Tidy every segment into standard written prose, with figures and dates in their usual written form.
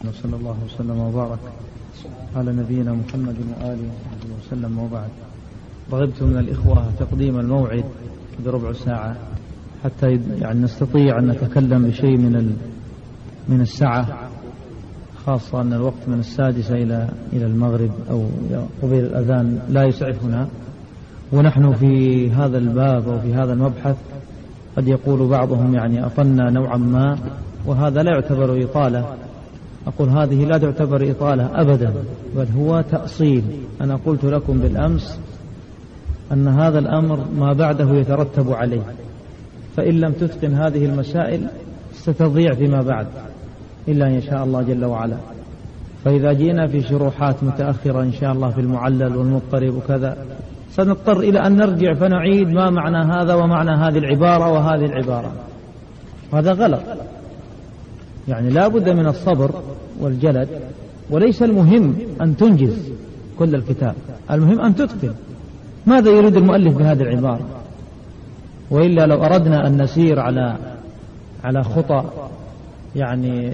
صلى الله وسلم وبارك على نبينا محمد وآله وصحبه وسلم وبعد. رغبت من الإخوة تقديم الموعد بربع ساعة حتى يعني نستطيع أن نتكلم بشيء من الساعة، خاصة أن الوقت من 6 إلى المغرب أو قبيل الأذان لا يسعفنا، ونحن في هذا الباب وفي هذا المبحث قد يقول بعضهم يعني أطلنا نوعا ما، وهذا لا يعتبر إطالة. أقول هذه لا تعتبر إطالة أبدا، بل هو تأصيل. أنا قلت لكم بالأمس أن هذا الأمر ما بعده يترتب عليه، فإن لم تتقن هذه المسائل ستضيع فيما بعد إلا إن شاء الله جل وعلا. فإذا جينا في شروحات متأخرة إن شاء الله في المعلل والمضطرب وكذا سنضطر إلى أن نرجع فنعيد ما معنى هذا ومعنى هذه العبارة وهذه العبارة. هذا غلط، يعني لا بد من الصبر والجلد، وليس المهم أن تنجز كل الكتاب، المهم أن تتقن ماذا يريد المؤلف بهذه العبارة. وإلا لو أردنا أن نسير على خطى يعني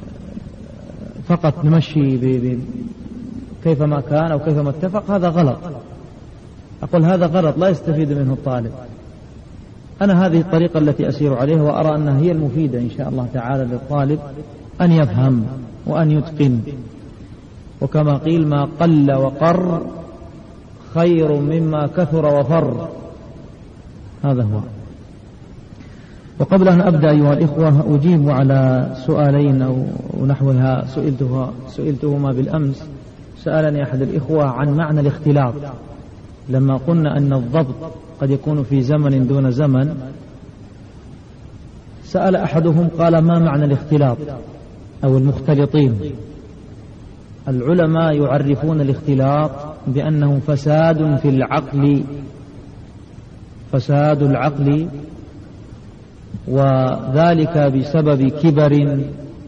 فقط نمشي كيفما كان أو كيفما اتفق، هذا غلط. أقول هذا غلط لا يستفيد منه الطالب. أنا هذه الطريقة التي أسير عليها، وأرى أنها هي المفيدة إن شاء الله تعالى للطالب أن يفهم وأن يتقن. وكما قيل ما قل وقر خير مما كثر وفر، هذا هو. وقبل أن أبدأ أيها الإخوة أجيب على سؤالين أو نحوها سئلتهما بالأمس. سألني أحد الإخوة عن معنى الاختلاط، لما قلنا أن الضبط قد يكون في زمن دون زمن. سأل أحدهم قال ما معنى الاختلاط أو المختلطين؟ العلماء يعرفون الاختلاط بأنه فساد في العقل، فساد العقل، وذلك بسبب كبر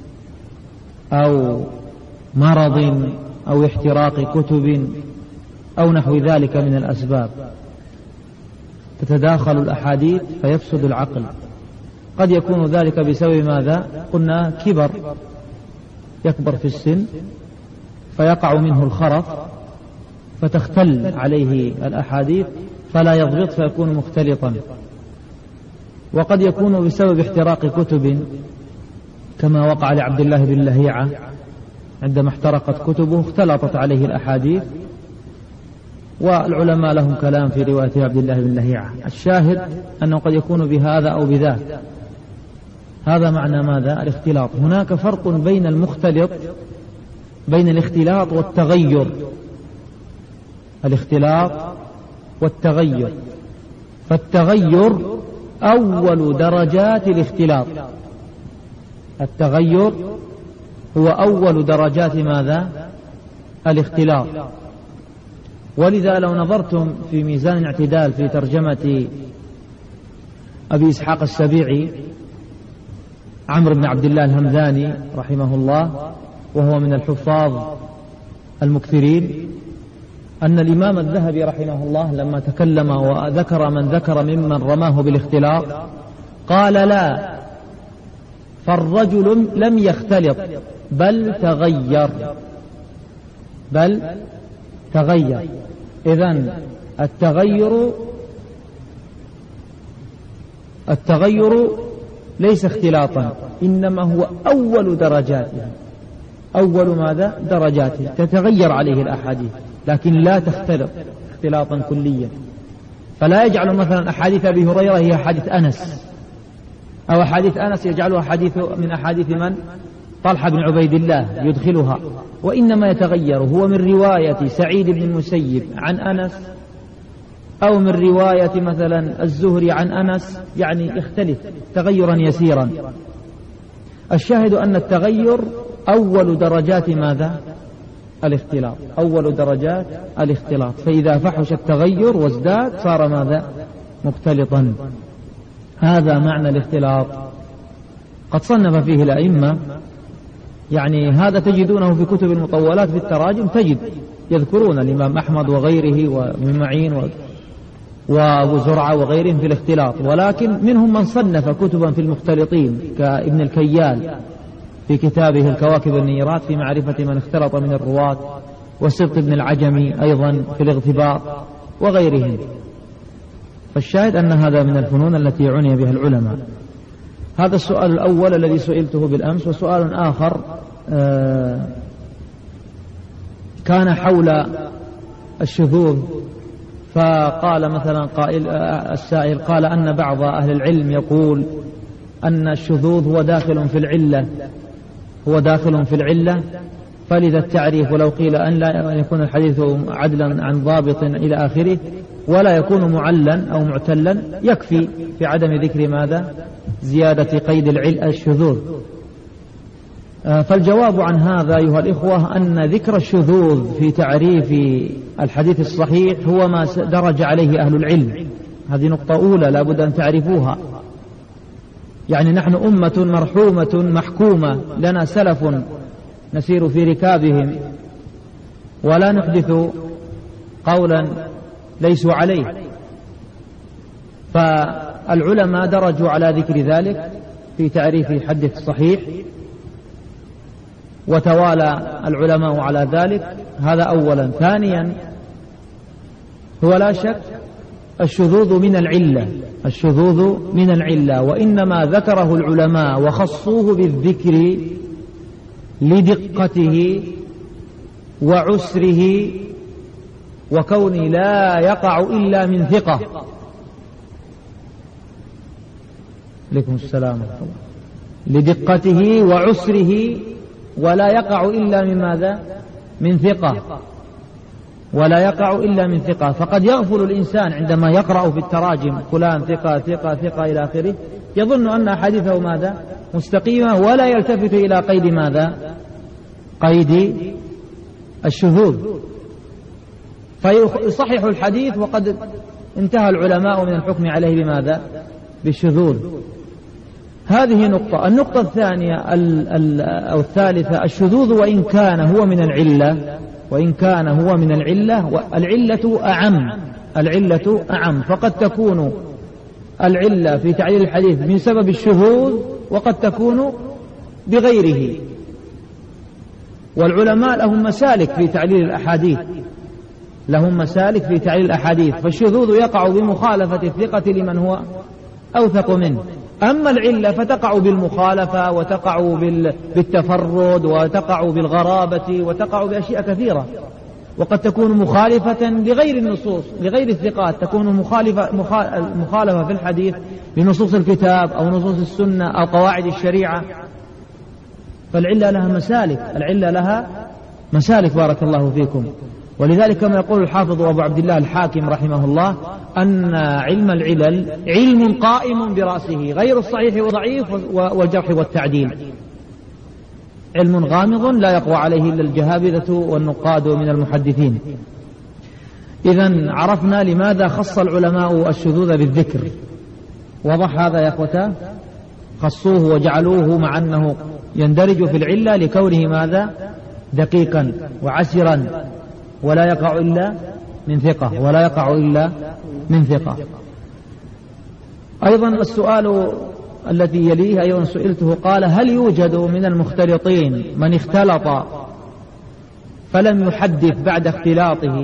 أو مرض أو احتراق كتب أو نحو ذلك من الأسباب. تتداخل الأحاديث فيفسد العقل. قد يكون ذلك بسبب ماذا؟ قلنا كبر، يكبر في السن فيقع منه الخرف فتختل عليه الأحاديث فلا يضبط فيكون مختلطا. وقد يكون بسبب احتراق كتب، كما وقع لعبد الله بن لهيعة عندما احترقت كتبه اختلطت عليه الأحاديث، والعلماء لهم كلام في رواية عبد الله بن لهيعة. الشاهد أنه قد يكون بهذا أو بذاك. هذا معنى ماذا؟ الاختلاط. هناك فرق بين المختلط، بين الاختلاط والتغير. الاختلاط والتغير، فالتغير أول درجات الاختلاط. التغير هو أول درجات ماذا؟ الاختلاط. ولذا لو نظرتم في ميزان الاعتدال في ترجمة أبي إسحاق السبيعي عمرو بن عبد الله الهمذاني رحمه الله، وهو من الحفاظ المكثرين، أن الإمام الذهبي رحمه الله لما تكلم وذكر من ذكر ممن رماه بالاختلاط قال لا، فالرجل لم يختلط بل تغير. إذن التغير ليس اختلاطا، إنما هو أول درجاته. أول ماذا؟ درجاته. تتغير عليه الأحاديث لكن لا تختلط اختلاطا كليا. فلا يجعل مثلا أحاديث أبي هريرة هي حديث أنس، أو حديث أنس يجعلها حديث من أحاديث من؟ طلحة بن عبيد الله يدخلها. وإنما يتغير، هو من رواية سعيد بن المسيب عن أنس، أو من رواية مثلا الزهري عن أنس، يعني يختلف تغيرا يسيرا. الشاهد أن التغير أول درجات ماذا؟ الاختلاط. أول درجات الاختلاط. فإذا فحش التغير وازداد صار ماذا؟ مختلطا. هذا معنى الاختلاط. قد صنف فيه الأئمة، يعني هذا تجدونه في كتب المطولات في التراجم، تجد يذكرون الإمام أحمد وغيره وابن معين وأبو زرعة وغيرهم في الاختلاط. ولكن منهم من صنف كتبا في المختلطين كابن الكيال في كتابه الكواكب النيرات في معرفة من اختلط من الرواة، وسبط بن العجمي أيضا في الاغتباط وغيرهم. فالشاهد أن هذا من الفنون التي عني بها العلماء. هذا السؤال الأول الذي سئلته بالأمس. وسؤال آخر كان حول الشذوذ، فقال مثلا السائل قال أن بعض أهل العلم يقول أن الشذوذ هو داخل في العلة، فلذا التعريف ولو قيل أن لا يكون الحديث عدلا عن ضابط إلى آخره ولا يكون معلا أو معتلا يكفي في عدم ذكر ماذا؟ زيادة قيد الشذوذ. فالجواب عن هذا أيها الإخوة أن ذكر الشذوذ في تعريف الحديث الصحيح هو ما درج عليه أهل العلم. هذه نقطة أولى لا بد أن تعرفوها. يعني نحن أمة مرحومة محكومة، لنا سلف نسير في ركابهم ولا نحدث قولا ليسوا عليه. فالعلماء درجوا على ذكر ذلك في تعريف الحديث الصحيح، وتوالى العلماء على ذلك. هذا أولا. ثانيا هو لا شك الشذوذ من العلة، وإنما ذكره العلماء وخصوه بالذكر لدقته وعسره وكون لا يقع إلا من ثقة. عليكم السلام. لدقته وعسره ولا يقع إلا من ماذا؟ من ثقة. ولا يقع إلا من ثقة. فقد يغفل الإنسان عندما يقرأ في التراجم فلان ثقة ثقة ثقة إلى آخره، يظن أن حديثه ماذا؟ مستقيمة، ولا يلتفت إلى قيد ماذا؟ قيد الشذوذ، فيصحح الحديث وقد انتهى العلماء من الحكم عليه بماذا؟ بالشذوذ. هذه نقطة. النقطة الثانية أو الثالثة، الشذوذ وإن كان هو من العلة العلة أعم، فقد تكون العلة في تعليل الحديث من سبب الشذوذ وقد تكون بغيره. والعلماء لهم مسالك في تعليل الأحاديث، فالشذوذ يقع بمخالفة الثقة لمن هو أوثق منه. أما العلة فتقع بالمخالفة وتقع بالتفرد وتقع بالغرابة وتقع بأشياء كثيرة، وقد تكون مخالفة لغير النصوص لغير الثقات، تكون مخالفة في الحديث لنصوص الكتاب أو نصوص السنة أو قواعد الشريعة. فالعلة لها مسالك بارك الله فيكم. ولذلك كما يقول الحافظ أبو عبد الله الحاكم رحمه الله أن علم العلل علم قائم برأسه غير الصحيح وضعيف والجرح والتعديل، علم غامض لا يقوى عليه إلا الجهابذة والنقاد من المحدثين. إذن عرفنا لماذا خص العلماء الشذوذ بالذكر. وضح هذا يا أخوتا؟ خصوه وجعلوه مع أنه يندرج في العلة لكونه ماذا؟ دقيقا وعسرا ولا يقع إلا من ثقة. أيضا السؤال الذي يليه أيضا سئلته، قال: هل يوجد من المختلطين من اختلط فلم يحدث بعد اختلاطه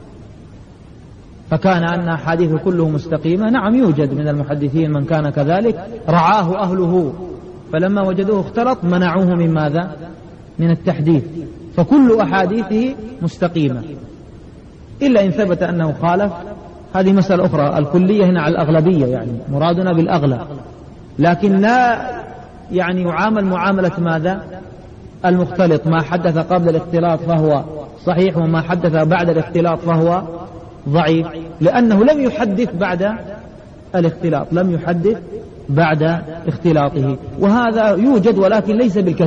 فكان أن أحاديثه كله مستقيمة؟ نعم، يوجد من المحدثين من كان كذلك، رعاه أهله فلما وجدوه اختلط منعوه من ماذا؟ من التحديث، فكل أحاديثه مستقيمة إلا إن ثبت أنه خالف. هذه مسألة أخرى. الكلية هنا على الأغلبية، يعني مرادنا بالأغلب، لكن لا يعني يعامل معاملة ماذا؟ المختلط. ما حدث قبل الاختلاط فهو صحيح، وما حدث بعد الاختلاط فهو ضعيف، لأنه لم يحدث بعد اختلاطه. وهذا يوجد ولكن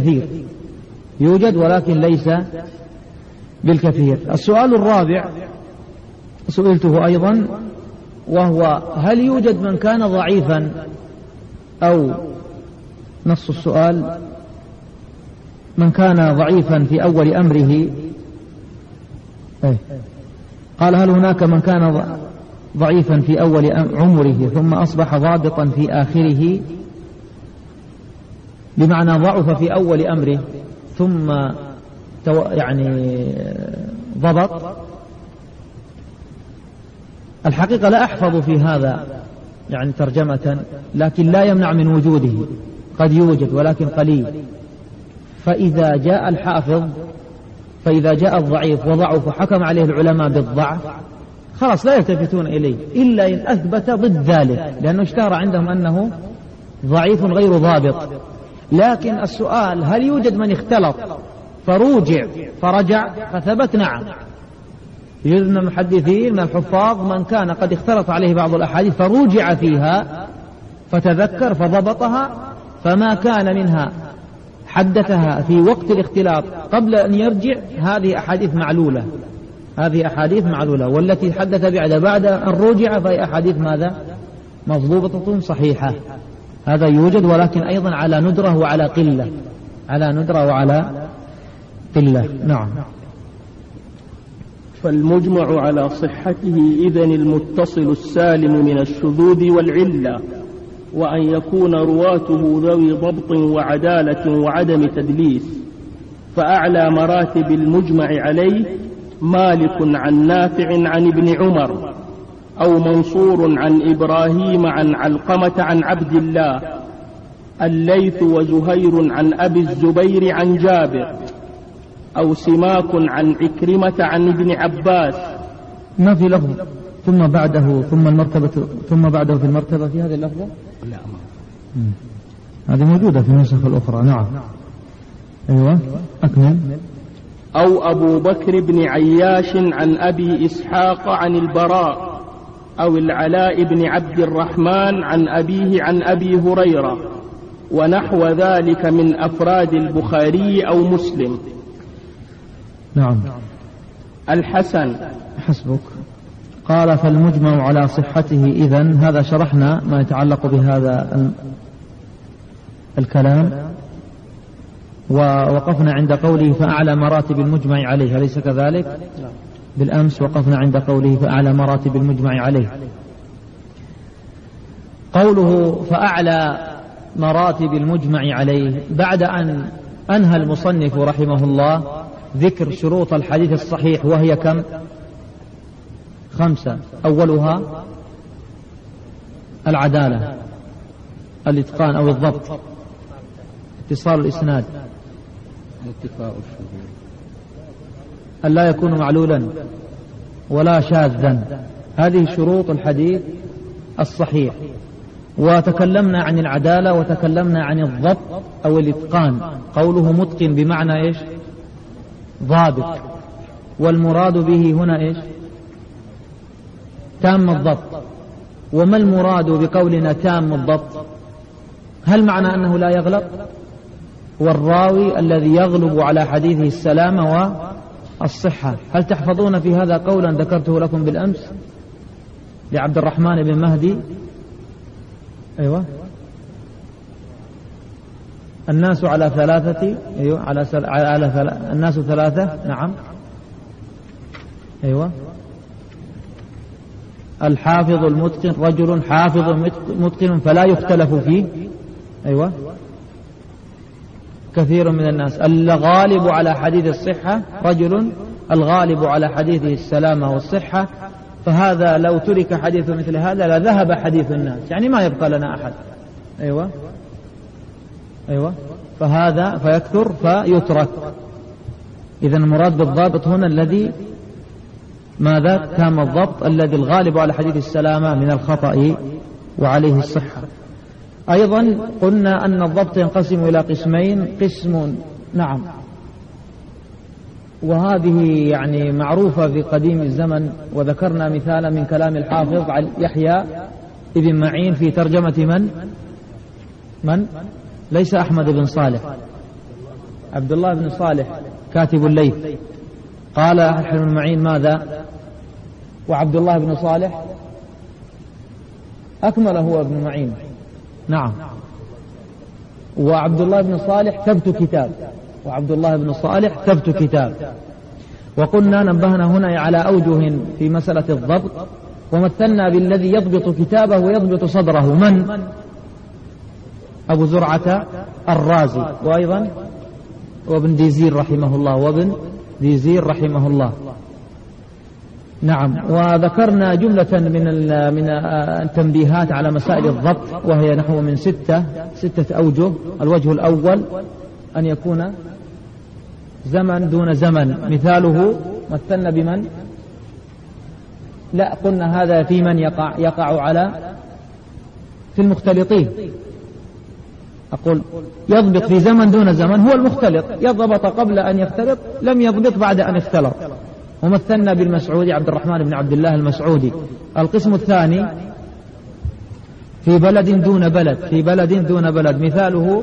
ليس بالكثير. السؤال الرابع سئلته أيضا، وهو: هل يوجد من كان ضعيفا، أو نص السؤال: من كان ضعيفا في أول أمره؟ قال: هل هناك من كان ضعيفا في أول عمره ثم أصبح ضابطا في آخره؟ بمعنى ضعف في أول أمره ثم ضبط. الحقيقة لا أحفظ في هذا ترجمة، لكن لا يمنع من وجوده، قد يوجد ولكن قليل. فإذا جاء الحافظ، فإذا جاء الضعيف وضعف حكم عليه العلماء بالضعف، خلاص لا يلتفتون إليه إلا إن أثبت ضد ذلك، لأنه اشتهر عندهم أنه ضعيف غير ضابط. لكن السؤال هل يوجد من اختلط فروجع فرجع فثبت؟ نعم، يوجد من المحدثين من الحفاظ من كان قد اختلط عليه بعض الأحاديث فروجع فيها فتذكر فضبطها، فما كان منها حدثها في وقت الاختلاط قبل أن يرجع، هذه أحاديث معلولة، هذه أحاديث معلولة. والتي حدث بعد أن رجع فهي أحاديث ماذا؟ مضبوطة صحيحة. هذا يوجد، ولكن أيضا على ندرة وعلى قلة، على ندرة وعلى قلة. نعم. فالمجمع على صحته إذن المتصل السالم من الشذوذ والعلة، وأن يكون رواته ذوي ضبط وعدالة وعدم تدليس. فأعلى مراتب المجمع عليه مالك عن نافع عن ابن عمر، أو منصور عن إبراهيم عن علقمة عن عبد الله، الليث وزهير عن أبي الزبير عن جابر، أو سماك عن عكرمة عن ابن عباس. ما في لفظ ثم بعده ثم بعده في المرتبة في هذه اللفظة؟ لا، هذه موجودة في النسخ الأخرى. نعم. أيوة، أكمل. أو أبو بكر بن عياش عن أبي إسحاق عن البراء، أو العلاء بن عبد الرحمن عن أبيه عن أبي هريرة، ونحو ذلك من أفراد البخاري أو مسلم. نعم. الحسن. حسبك. قال فالمجمع على صحته إذن، هذا شرحنا ما يتعلق بهذا الكلام، ووقفنا عند قوله فأعلى مراتب المجمع عليه، أليس كذلك؟ بالأمس وقفنا عند قوله فأعلى مراتب المجمع عليه. قوله فأعلى مراتب المجمع عليه بعد أن أنهى المصنف رحمه الله ذكر شروط الحديث الصحيح، وهي كم؟ 5. أولها العدالة، الإتقان أو الضبط، اتصال الإسناد، أن لا يكون معلولا ولا شاذا. هذه شروط الحديث الصحيح. وتكلمنا عن العدالة وتكلمنا عن الضبط أو الإتقان. قوله متقن بمعنى إيش؟ ضابط. والمراد به هنا إيش؟ تام الضبط. وما المراد بقولنا تام الضبط؟ هل معنى أنه لا يغلط؟ والراوي الذي يغلب على حديثه السلامة والصحة. هل تحفظون في هذا قولا ذكرته لكم بالأمس لعبد الرحمن بن مهدي؟ أيوة. الناس على ثلاثة. أيوة. الناس ثلاثة. نعم. أيوة. الحافظ المتقن رجل حافظ متقن فلا يختلف فيه. أيوة. كثير من الناس. الغالب على حديث الصحة رجل الغالب على حديثه السلامة والصحة. فهذا لو ترك حديث مثل هذا لذهب حديث الناس، يعني ما يبقى لنا أحد. أيوة. أيوة. فهذا فيكثر فيترك. إذن المراد بالضابط هنا الذي ماذا؟ تام الضبط، الذي الغالب على حديث السلامة من الخطأ وعليه الصحة. أيضا قلنا أن الضبط ينقسم إلى قسمين. قسم نعم، وهذه يعني معروفة في قديم الزمن، وذكرنا مثالا من كلام الحافظ يحيى ابن معين في ترجمة من؟ ليس أحمد بن صالح، عبد الله بن صالح كاتب الليث. قال يحيى بن معين ماذا؟ وعبد الله بن صالح أكمل هو ابن معين. نعم. وعبد الله بن صالح ثبت كتاب، وعبد الله بن صالح ثبت كتاب. وقلنا نبهنا هنا على أوجه في مسألة الضبط، ومثلنا بالذي يضبط كتابه ويضبط صدره. من؟ أبو زرعة الرازي، وأيضا وابن ديزير رحمه الله، وابن ديزير رحمه الله. نعم. وذكرنا جملة من التنبيهات على مسائل الضبط، وهي نحو من ستة أوجه. الوجه الأول أن يكون زمن دون زمن، مثاله مثلنا بمن؟ لا، قلنا هذا في من يقع على في المختلطين. أقول يضبط في زمن دون زمن هو المختلط، يضبط قبل أن يختلط، لم يضبط بعد أن اختلط. ومثلنا بالمسعودي عبد الرحمن بن عبد الله المسعودي. القسم الثاني في بلد دون بلد، في بلد دون بلد، مثاله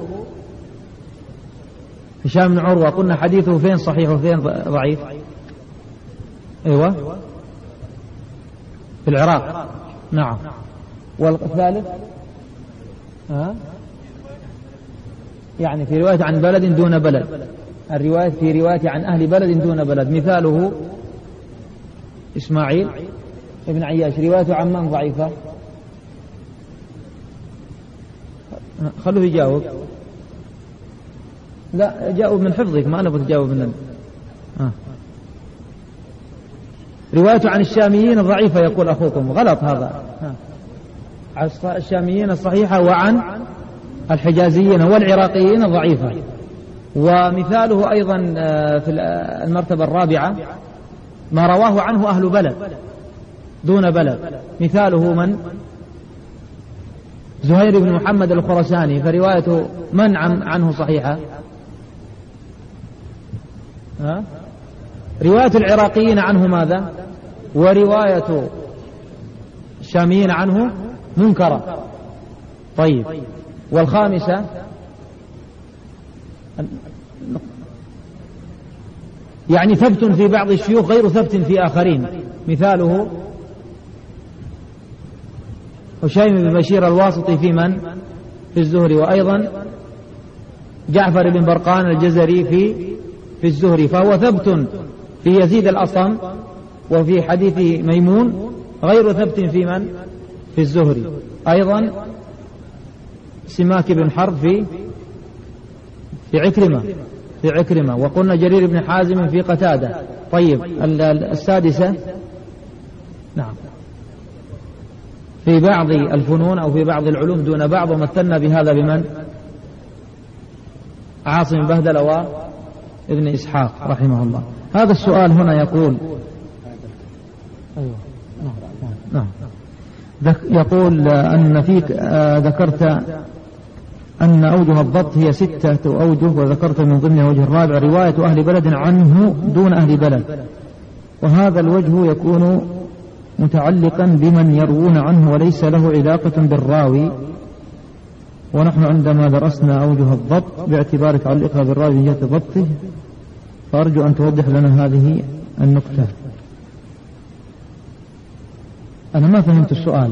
هشام بن عروة، قلنا حديثه فين صحيح وفين ضعيف؟ أيوة، في العراق. نعم. والثالث يعني في رواية عن بلد دون بلد، الرواية في رواية عن أهل بلد دون بلد، مثاله إسماعيل ابن عياش، روايته عن من ضعيفة؟ خلوه يجاوب. لا، جاوب من حفظك، ما نبغى تجاوب من روايته عن الشاميين الضعيفة يقول أخوكم، غلط هذا. عن الشاميين الصحيحة وعن الحجازيين والعراقيين الضعيفة. ومثاله أيضا في المرتبة الرابعة ما رواه عنه أهل بلد دون بلد، مثاله من؟ زهير بن محمد الخرساني، فروايته من عنه صحيحة؟ رواية العراقيين عنه ماذا؟ ورواية الشاميين عنه منكرة. طيب، والخامسة يعني ثبت في بعض الشيوخ غير ثبت في آخرين، مثاله هشيم بن بشير الواسطي في من؟ في الزهري. وأيضا جعفر بن برقان الجزري في الزهري، فهو ثبت في يزيد الأصم وفي حديث ميمون، غير ثبت في من؟ في الزهري. أيضا سماك بن حرب في عكرمة، وقلنا جرير بن حازم في قتادة. طيب، السادسة نعم في بعض الفنون أو في بعض العلوم دون بعض، ومثلنا بهذا بمن؟ عاصم بهدل وابن إسحاق رحمه الله. هذا السؤال هنا يقول نعم. يقول أن فيك ذكرت أن أوجه الضبط هي 6 أوجه، وذكرت من ضمنها وجه الرابع رواية أهل بلد عنه دون أهل بلد، وهذا الوجه يكون متعلقا بمن يروون عنه وليس له علاقة بالراوي، ونحن عندما درسنا أوجه الضبط باعتبار تعلقها بالراوي من جهة ضبطه، فأرجو أن توضح لنا هذه النقطة. أنا ما فهمت السؤال.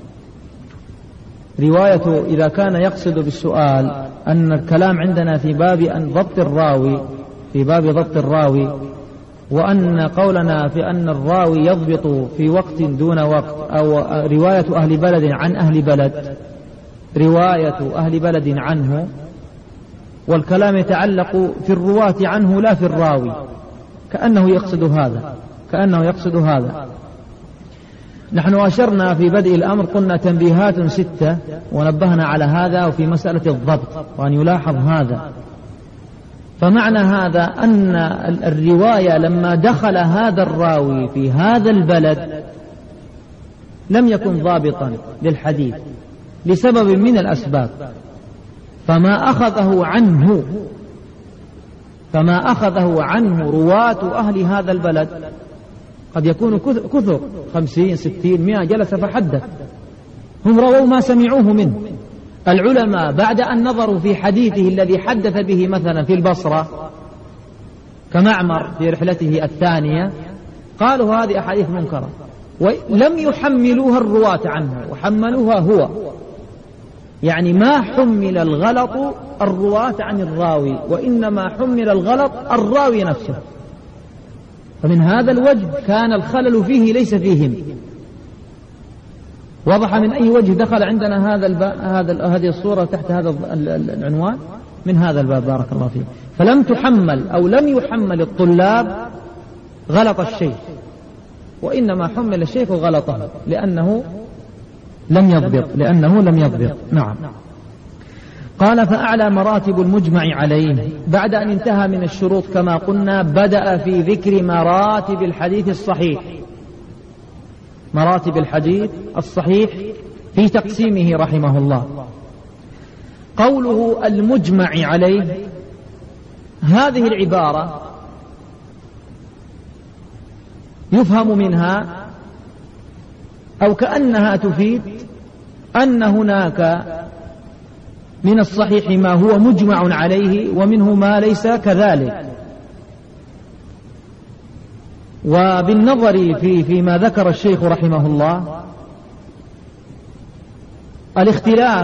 رواية إذا كان يقصد بالسؤال أن الكلام عندنا في باب ضبط الراوي، في باب ضبط الراوي، وأن قولنا في أن الراوي يضبط في وقت دون وقت، أو رواية أهل بلد عن أهل بلد، رواية أهل بلد عنه، والكلام يتعلق في الرواة عنه لا في الراوي، كأنه يقصد هذا. نحن أشرنا في بدء الأمر، قلنا تنبيهات 6 ونبهنا على هذا، وفي مسألة الضبط وأن يلاحظ هذا. فمعنى هذا أن الرواية لما دخل هذا الراوي في هذا البلد لم يكن ضابطا للحديث لسبب من الأسباب، فما أخذه عنه رواة أهل هذا البلد قد يكون كثر 50 60 100 جلس فحدث، هم رووا ما سمعوه منه. العلماء بعد أن نظروا في حديثه الذي حدث به مثلا في البصرة كمعمر في رحلته الثانية، قالوا هذه أحاديث منكرة، ولم يحملوها الرواة عنه وحملوها هو، يعني ما حمل الغلط الرواة عن الراوي، وإنما حمل الغلط الراوي نفسه. فمن هذا الوجه كان الخلل فيه ليس فيهم. وضح من أي وجه دخل عندنا هذه الصورة تحت هذا العنوان؟ من هذا الباب بارك الله فيه. فلم تحمل أو لم يحمل الطلاب غلط الشيخ، وإنما حمل الشيخ غلطه لأنه لم يضبط. نعم. قال فأعلى مراتب المجمع عليه. بعد أن انتهى من الشروط كما قلنا بدأ في ذكر مراتب الحديث الصحيح، مراتب الحديث الصحيح في تقسيمه رحمه الله. قوله المجمع عليه، هذه العبارة يفهم منها أو كأنها تفيد أن هناك من الصحيح ما هو مجمع عليه ومنه ما ليس كذلك. وبالنظر فيما ذكر الشيخ رحمه الله الاختلاف،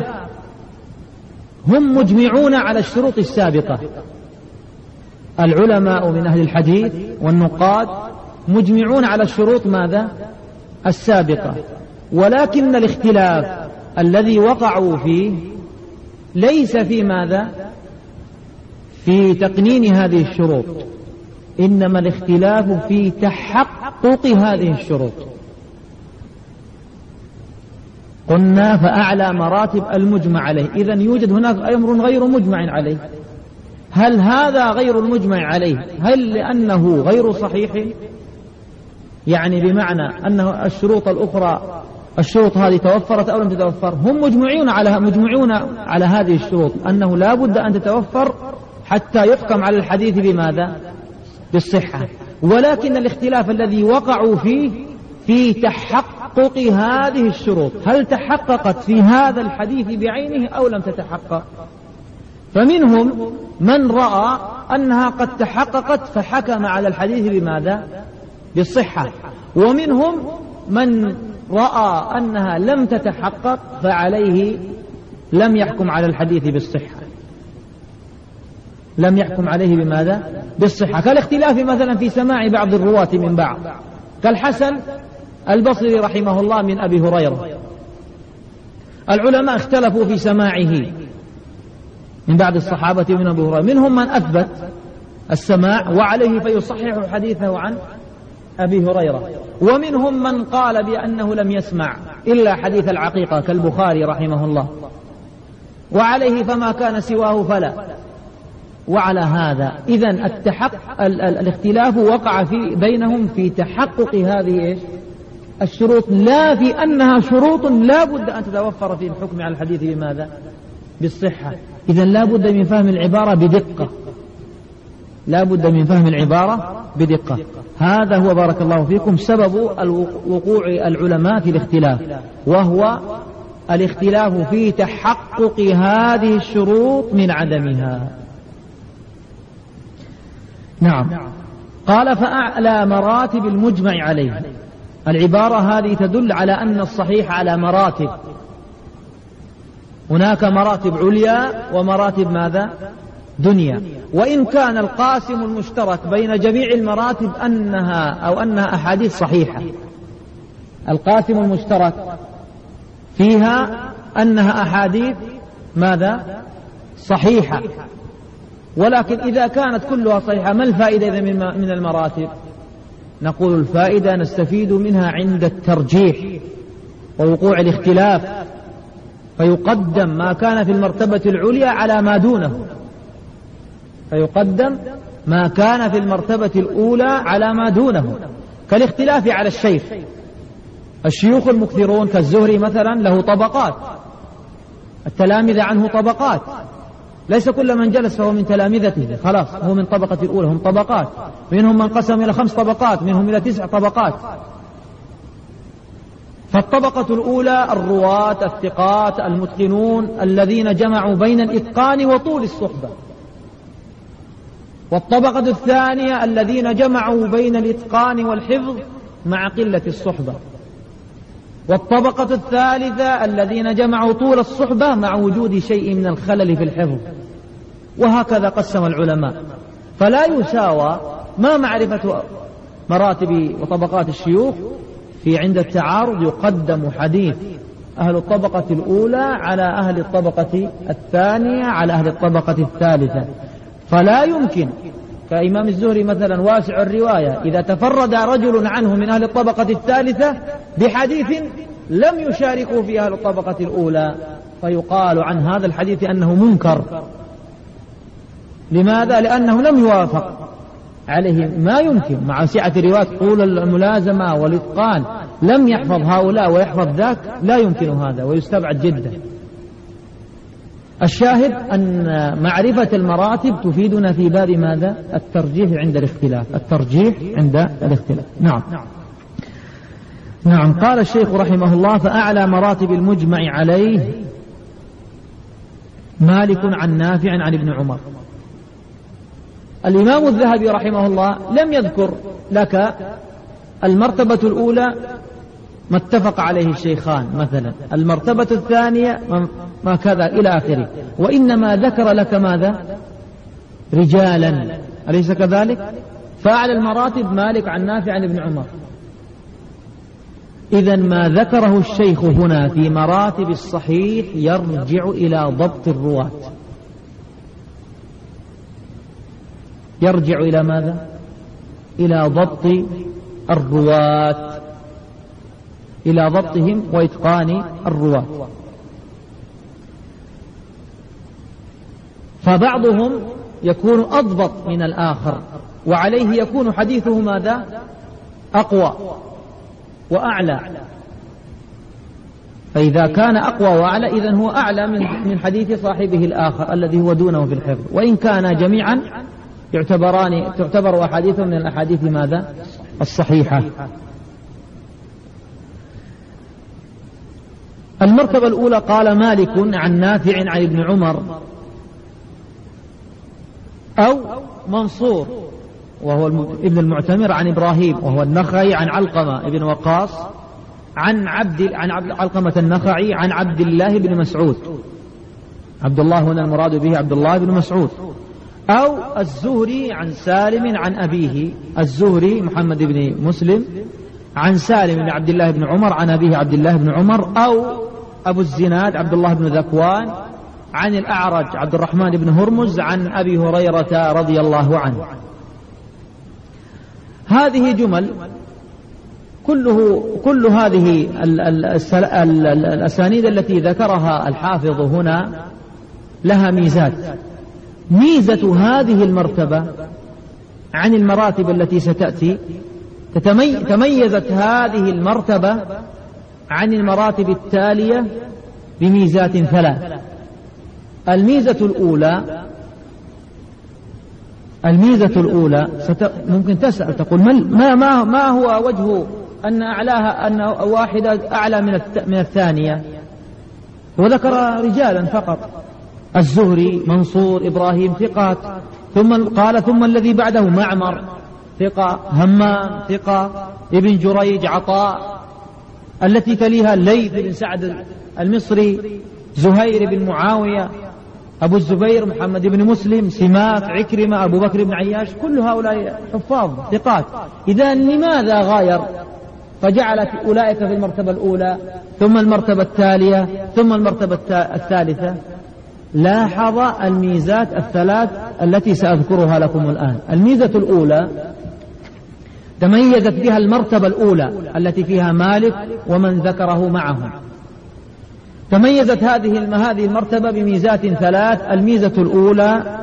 هم مجمعون على الشروط السابقة، العلماء من أهل الحديث والنقاد مجمعون على الشروط ماذا؟ السابقة، ولكن الاختلاف الذي وقعوا فيه ليس في ماذا؟ في تقنين هذه الشروط، إنما الاختلاف في تحقق هذه الشروط. قلنا فأعلى مراتب المجمع عليه، إذن يوجد هناك أمر غير مجمع عليه. هل هذا غير المجمع عليه هل لأنه غير صحيح؟ يعني بمعنى أنه الشروط الأخرى، الشروط هذه توفرت أو لم تتوفر؟ هم مجمعون على هذه الشروط، أنه لا بد أن تتوفر حتى يحكم على الحديث بماذا؟ بالصحة. ولكن الاختلاف الذي وقعوا فيه في تحقق هذه الشروط، هل تحققت في هذا الحديث بعينه أو لم تتحقق؟ فمنهم من رأى أنها قد تحققت فحكم على الحديث بماذا؟ بالصحة، ومنهم من رأى أنها لم تتحقق فعليه لم يحكم على الحديث بالصحة، لم يحكم عليه بماذا؟ بالصحة. كالاختلاف مثلا في سماع بعض الرواة من بعض، كالحسن البصري رحمه الله من أبي هريرة، العلماء اختلفوا في سماعه من بعض الصحابة من أبي هريرة، منهم من أثبت السماع وعليه فيصحح حديثه عن أبي هريرة، ومنهم من قال بأنه لم يسمع إلا حديث العقيقة كالبخاري رحمه الله، وعليه فما كان سواه فلا. وعلى هذا إذن الاختلاف وقع بينهم في تحقق هذه الشروط، لا في أنها شروط لا بد أن تتوفر في الحكم على الحديث بماذا؟ بالصحة. إذن لا بد من فهم العبارة بدقة، لا بد من فهم العبارة بدقة. هذا هو بارك الله فيكم سبب وقوع العلماء في الاختلاف، وهو الاختلاف في تحقق هذه الشروط من عدمها. نعم. قال فأعلى مراتب المجمع عليه، العبارة هذه تدل على أن الصحيح على مراتب، هناك مراتب عليا ومراتب ماذا؟ دنيا. وإن كان القاسم المشترك بين جميع المراتب أنها أحاديث صحيحة، القاسم المشترك فيها أنها أحاديث ماذا؟ صحيحة. ولكن إذا كانت كلها صحيحة ما الفائدة من المراتب؟ نقول الفائدة نستفيد منها عند الترجيح ووقوع الاختلاف، فيقدم ما كان في المرتبة العليا على ما دونه، فيقدم ما كان في المرتبة الأولى على ما دونه، كالاختلاف على الشيخ. الشيوخ المكثرون كالزهري مثلا له طبقات، التلامذة عنه طبقات، ليس كل من جلس فهو من تلامذته خلاص هو من طبقة الأولى، هم طبقات، منهم من قسم إلى 5 طبقات، منهم إلى 9 طبقات. فالطبقة الأولى الرواة الثقات المتقنون الذين جمعوا بين الإتقان وطول الصحبة، والطبقة الثانية الذين جمعوا بين الإتقان والحفظ مع قلة الصحبة، والطبقة الثالثة الذين جمعوا طول الصحبة مع وجود شيء من الخلل في الحفظ. وهكذا قسم العلماء، فلا يساوى ما معرفة مراتب وطبقات الشيوخ في عند التعارض يقدم حديث أهل الطبقة الأولى على أهل الطبقة الثانية على أهل الطبقة الثالثة. فلا يمكن كإمام الزهري مثلا واسع الرواية إذا تفرد رجل عنه من أهل الطبقة الثالثة بحديث لم يشاركه في أهل الطبقة الأولى فيقال عن هذا الحديث أنه منكر. لماذا؟ لأنه لم يوافق عليه. ما يمكن مع سعة الرواية طول الملازمة والإتقان لم يحفظ هؤلاء ويحفظ ذاك، لا يمكن هذا ويستبعد جدا. الشاهد أن معرفة المراتب تفيدنا في باب ماذا؟ الترجيح عند الاختلاف. الترجيح عند الاختلاف. نعم. قال الشيخ رحمه الله: فأعلى مراتب المجمع عليه مالك عن نافع عن ابن عمر. الإمام الذهبي رحمه الله لم يذكر لك المرتبة الأولى ما اتفق عليه الشيخان مثلا، المرتبة الثانية ما كذا إلى آخره، وإنما ذكر لك ماذا؟ رجالا، أليس كذلك؟ فأعلى المراتب مالك عن نافع عن ابن عمر. إذن ما ذكره الشيخ هنا في مراتب الصحيح يرجع إلى ضبط الرواة. يرجع إلى ماذا؟ إلى ضبط الرواة، إلى ضبطهم وإتقان الرواة. فبعضهم يكون أضبط من الآخر وعليه يكون حديثه ماذا؟ أقوى وأعلى. فإذا كان أقوى وأعلى إذن هو أعلى من حديث صاحبه الآخر الذي هو دونه في الحفظ، وإن كان جميعا تعتبر أحاديث من الأحاديث ماذا؟ الصحيحة. المرتبة الأولى قال مالك عن نافع عن ابن عمر، أو منصور وهو ابن المعتمر عن إبراهيم وهو النخعي عن علقمة ابن وقاص عن علقمة النخعي عن عبد الله بن مسعود. عبد الله هنا المراد به عبد الله بن مسعود. أو الزهري عن سالم عن أبيه، الزهري محمد بن مسلم عن سالم بن عبد الله بن عمر عن أبيه عبد الله بن عمر. أو أبو الزناد عبد الله بن ذكوان عن الأعرج عبد الرحمن بن هرمز عن أبي هريرة رضي الله عنه. هذه جمل كل هذه الأسانيد التي ذكرها الحافظ هنا لها ميزات. ميزة هذه المرتبة عن المراتب التي ستأتي، تميزت هذه المرتبة عن المراتب التالية بميزات ثلاث. الميزة الأولى ممكن تسأل تقول ما هو وجه أن أعلاها أن واحدة أعلى من الثانية؟ وذكر رجالا فقط، الزهري منصور إبراهيم ثقات، ثم الذي بعده معمر ثقة، همام ثقة، ابن جريج عطاء، التي تليها الليث بن سعد المصري، زهير بن معاوية، أبو الزبير محمد بن مسلم، سماك عكرمة، أبو بكر بن عياش، كل هؤلاء حفاظ ثقات. إذا لماذا غاير فجعلت أولئك في المرتبة الأولى ثم المرتبة التالية ثم المرتبة الثالثة؟ لاحظ الميزات الثلاث التي سأذكرها لكم الآن. الميزة الأولى تميزت بها المرتبة الأولى التي فيها مالك ومن ذكره معه. تميزت هذه المرتبة بميزات ثلاث. الميزة الأولى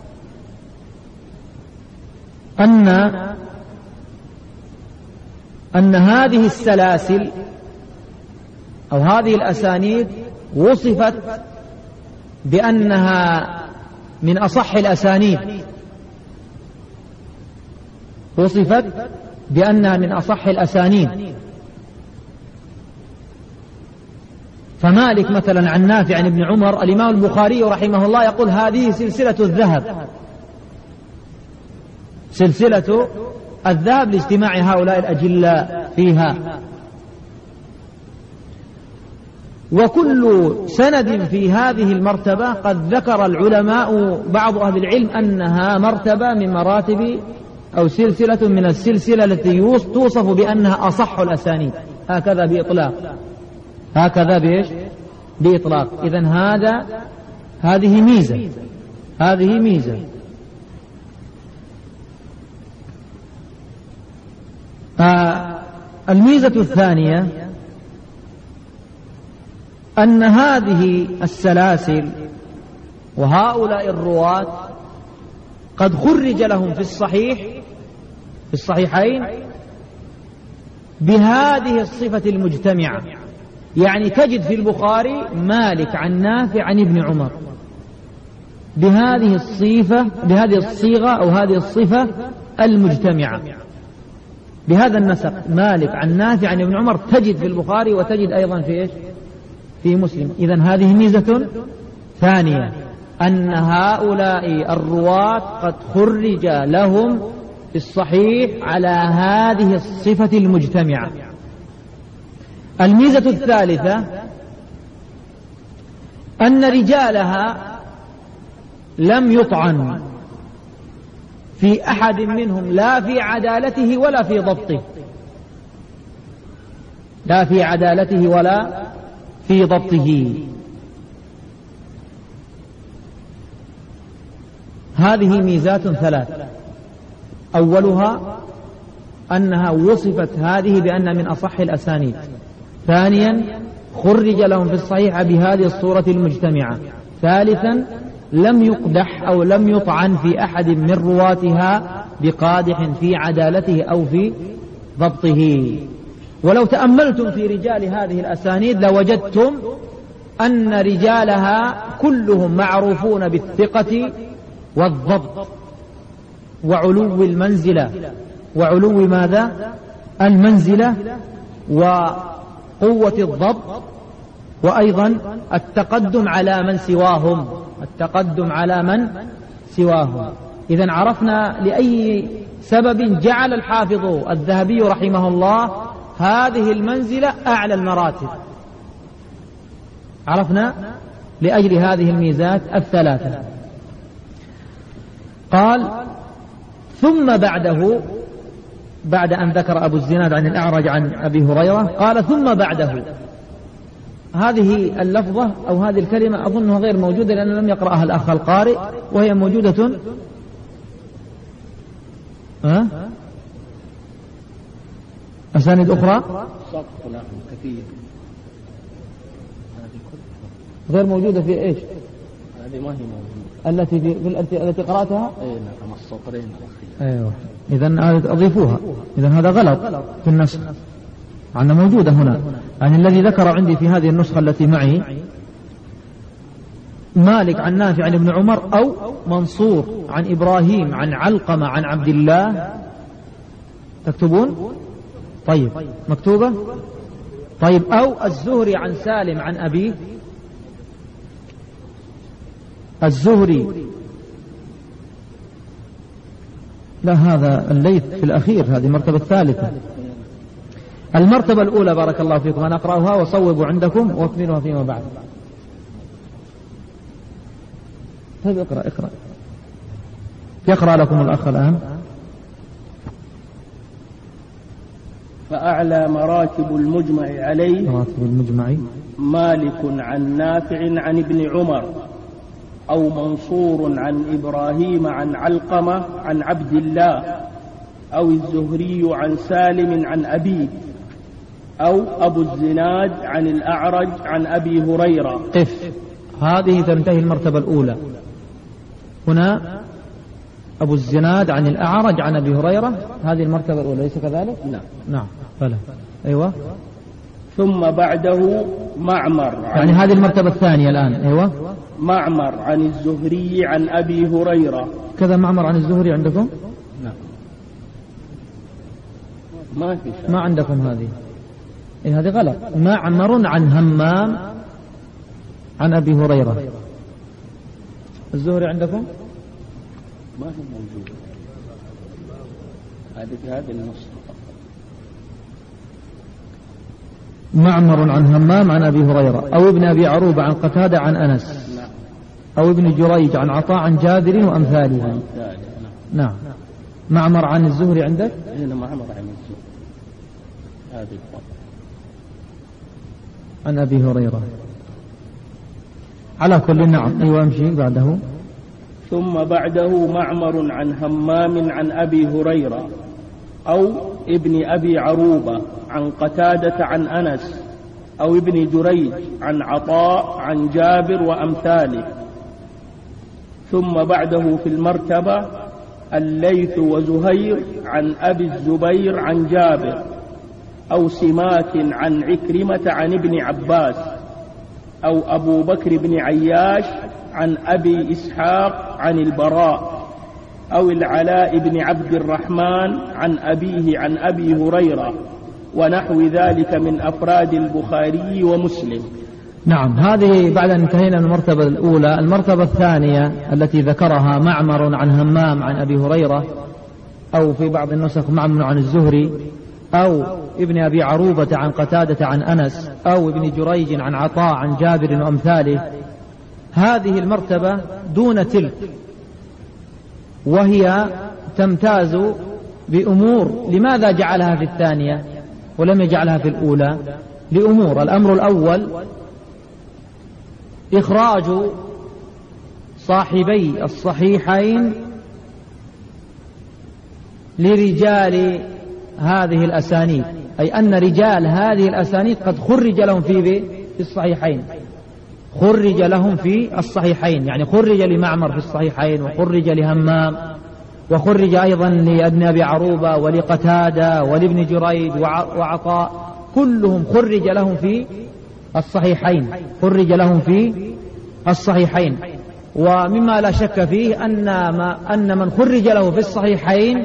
أن هذه السلاسل أو هذه الأسانيد وصفت بأنها من أصح الأسانيد، وصفت بأنها من أصح الأسانيد. فمالك مثلا عن نافع عن ابن عمر، الإمام البخاري رحمه الله يقول هذه سلسلة الذهب، سلسلة الذهب لاجتماع هؤلاء الأجلاء فيها. وكل سند في هذه المرتبة قد ذكر العلماء بعض أهل العلم أنها مرتبة من مراتب أو سلسلة من السلسلة التي توصف بأنها أصح الأسانيد، هكذا بإطلاق. هكذا بإيش؟ بإطلاق. إذن هذه ميزة. الميزة الثانية أن هذه السلاسل وهؤلاء الرواة قد خرج لهم في الصحيحين بهذه الصفة المجتمعة. يعني تجد في البخاري مالك عن نافع عن ابن عمر بهذه الصيغة أو هذه الصفة المجتمعة بهذا النسق، مالك عن نافع عن ابن عمر، تجد في البخاري وتجد أيضا في مسلم. إذن هذه ميزة ثانية، أن هؤلاء الرواة قد خرج لهم في الصحيح على هذه الصفة المجتمعة. الميزة الثالثة أن رجالها لم يطعن في أحد منهم لا في عدالته ولا في ضبطه، هذه ميزات ثلاث. أولها أنها وصفت هذه بأن من أصح الأسانيد. ثانيا خرج لهم في الصحيح بهذه الصورة المجتمعة. ثالثا لم يقدح أو لم يطعن في أحد من رواتها بقادح في عدالته أو في ضبطه. ولو تأملتم في رجال هذه الأسانيد لوجدتم أن رجالها كلهم معروفون بالثقة والضبط وعلو المنزلة، وعلو ماذا؟ المنزلة، وقوة الضبط، وأيضا التقدم على من سواهم. إذن عرفنا لأي سبب جعل الحافظ الذهبي رحمه الله هذه المنزلة أعلى المراتب. عرفنا لأجل هذه الميزات الثلاثة. قال ثم بعده، بعد أن ذكر أبو الزناد عن الأعرج عن أبي هريرة، قال ثم بعده. هذه اللفظة أو هذه الكلمة أظنها غير موجودة لأن لم يقرأها الأخ القارئ، وهي موجودة أسانيد أخرى غير موجودة في إيش؟ هذه ما هي موجودة التي قرأتها؟ أي نعم، السطرين الأخير. أيوة، إذن أضيفوها. إذن هذا غلط في النسخ، عنا موجودة هنا. يعني الذي ذكر عندي في هذه النسخة التي معي مالك عن نافع عن ابن عمر، أو منصور عن إبراهيم عن علقمة عن عبد الله. تكتبون؟ طيب، مكتوبة؟ طيب، أو الزهري عن سالم عن أبيه. الزهري، لا، هذا الليث في الأخير، هذه المرتبة الثالثة. المرتبة الأولى بارك الله فيكم أنا أقرأها وصوبوا عندكم واكملوها فيما بعد. طيب، اقرأ. يقرأ لكم الأخ الآن. فأعلى مراتب المجمع عليه مالك عن نافع عن ابن عمر، أو منصور عن إبراهيم عن علقمة عن عبد الله، أو الزهري عن سالم عن أبيه، أو أبو الزناد عن الأعرج عن أبي هريرة. قف، هذه تنتهي المرتبة الأولى. هنا أبو الزناد عن الأعرج عن أبي هريرة، هذه المرتبة الأولى، ليس كذلك؟ نعم. فلا. أيوة. ثم بعده معمر، يعني هذه المرتبة الثانية الآن. أيوة. معمر عن الزهري عن أبي هريرة. كذا معمر عن الزهري عندكم؟ نعم. ما عندكم هذه. هذه غلط. معمر عن همام عن أبي هريرة. الزهري عندكم؟ ما هي موجودة. هذه النص. معمر عن همام عن أبي هريرة، أو ابن أبي عروبة عن قتادة عن أنس، أو ابن جريج عن عطاء عن جابر وأمثاله. نعم. معمر عن الزهري عندك؟ هنا معمر عن الزهري. هذه عن أبي هريرة. على كل نعم. أيوة امشي بعده. ثم بعده معمر عن همام عن أبي هريرة أو ابن أبي عروبة عن قتادة عن أنس أو ابن جريج عن عطاء عن جابر وأمثاله. ثم بعده في المرتبة الليث وزهير عن أبي الزبير عن جابر أو سماك عن عكرمة عن ابن عباس أو أبو بكر بن عياش عن أبي إسحاق عن البراء أو العلاء بن عبد الرحمن عن أبيه عن أبي هريرة ونحو ذلك من أفراد البخاري ومسلم. نعم. هذه بعد أن انتهينا من المرتبة الأولى. المرتبة الثانية التي ذكرها معمر عن همام عن أبي هريرة أو في بعض النسخ معمر عن الزهري أو ابن أبي عروبة عن قتادة عن أنس أو ابن جريج عن عطاء عن جابر وأمثاله. هذه المرتبة دون تلك، وهي تمتاز بأمور. لماذا جعلها في الثانية ولم يجعلها في الأولى؟ لأمور. الأمر الأول إخراج صاحبي الصحيحين لرجال هذه الأسانيد، أي أن رجال هذه الأسانيد قد خرج لهم في الصحيحين، خرج لهم في الصحيحين، يعني خرج لمعمر في الصحيحين وخرج لهمام وخرج أيضا لابن أبي عروبة ولقتادة ولابن جريج وعطاء، كلهم خرج لهم في الصحيحين، خرج لهم في الصحيحين. ومما لا شك فيه أن من خرج له في الصحيحين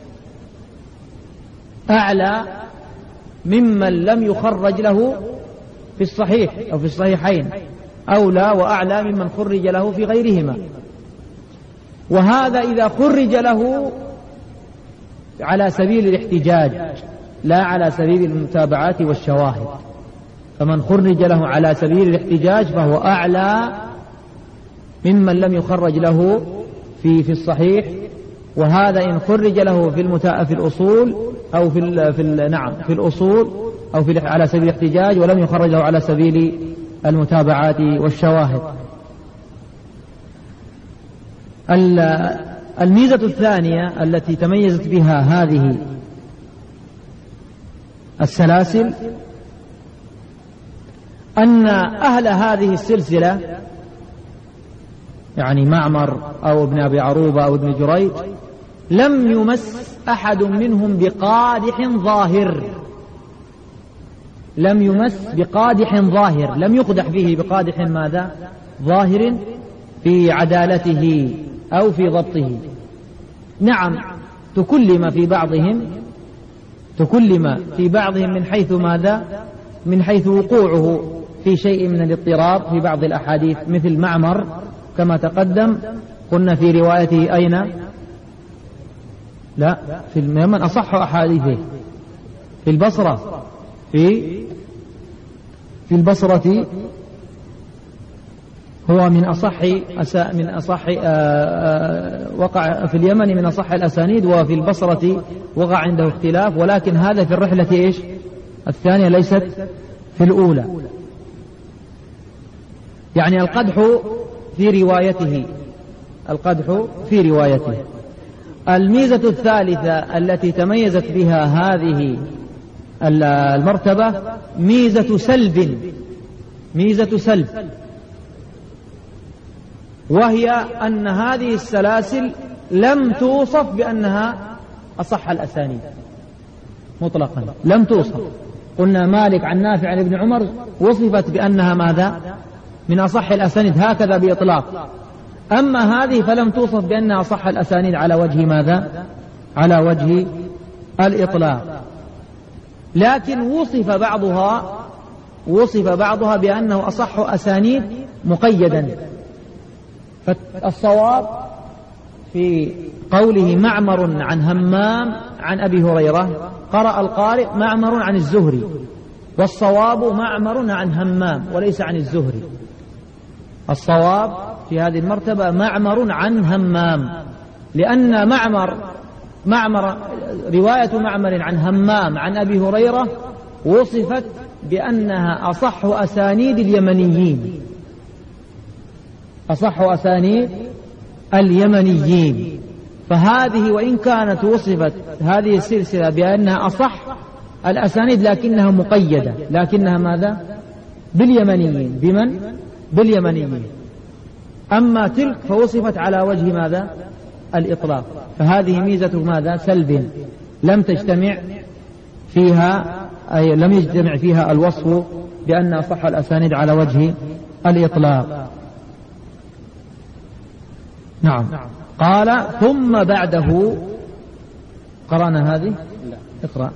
أعلى ممن لم يخرج له في الصحيح أو في الصحيحين، أولى وأعلى ممن خرج له في غيرهما. وهذا إذا خرج له على سبيل الاحتجاج لا على سبيل المتابعات والشواهد. فمن خرج له على سبيل الاحتجاج فهو أعلى ممن لم يخرج له في الصحيح. وهذا إن خرج له في الأصول أو في الأصول أو على سبيل الاحتجاج ولم يخرج له على سبيل المتابعات والشواهد. الميزة الثانية التي تميزت بها هذه السلاسل أن أهل هذه السلسلة، يعني معمر أو ابن أبي عروبة أو ابن جريج، لم يمس أحد منهم بقادح ظاهر، لم يمس بقادح ظاهر، لم يقدح فيه بقادح ماذا؟ ظاهر في عدالته أو في ضبطه. نعم تكلم في بعضهم من حيث ماذا؟ من حيث وقوعه في شيء من الاضطراب في بعض الأحاديث، مثل معمر كما تقدم قلنا في روايته أين؟ لا، في اليمن أصح أحاديثه في البصرة، في البصرة هو من أصح وقع في اليمن من أصح الأسانيد، وفي البصرة وقع عنده اختلاف، ولكن هذا في الرحلة إيش؟ الثانية ليست في الأولى. يعني القدح في روايته. الميزة الثالثة التي تميزت بها هذه المرتبة ميزة سلب، وهي أن هذه السلاسل لم توصف بأنها أصح الأسانيد مطلقا، لم توصف. قلنا مالك عن نافع عن ابن عمر وصفت بأنها ماذا؟ من أصح الأسانيد هكذا بإطلاق. أما هذه فلم توصف بأنها أصح الأسانيد على وجه ماذا؟ على وجه الإطلاق، لكن وصف بعضها بأنه أصح أسانيد مقيدا. فالصواب في قوله معمر عن همام عن أبي هريرة قرأ القارئ معمر عن الزهري، والصواب معمر عن همام وليس عن الزهري. الصواب في هذه المرتبة معمر عن همام، لأن رواية معمر عن همام عن أبي هريرة وصفت بأنها أصح أسانيد اليمنيين، أصح أسانيد اليمنيين. فهذه وإن كانت وصفت هذه السلسلة بأنها أصح الأسانيد لكنها مقيدة، لكنها ماذا؟ باليمنيين. بمن؟ باليمنيين. أما تلك فوصفت على وجه ماذا؟ الإطلاق. فهذه ميزة ماذا؟ سلب، لم تجتمع فيها، أي لم يجتمع فيها الوصف بأن أصح الأسانيد على وجه الإطلاق. نعم. قال ثم بعده، قرأنا هذه؟ لا. اقرأ.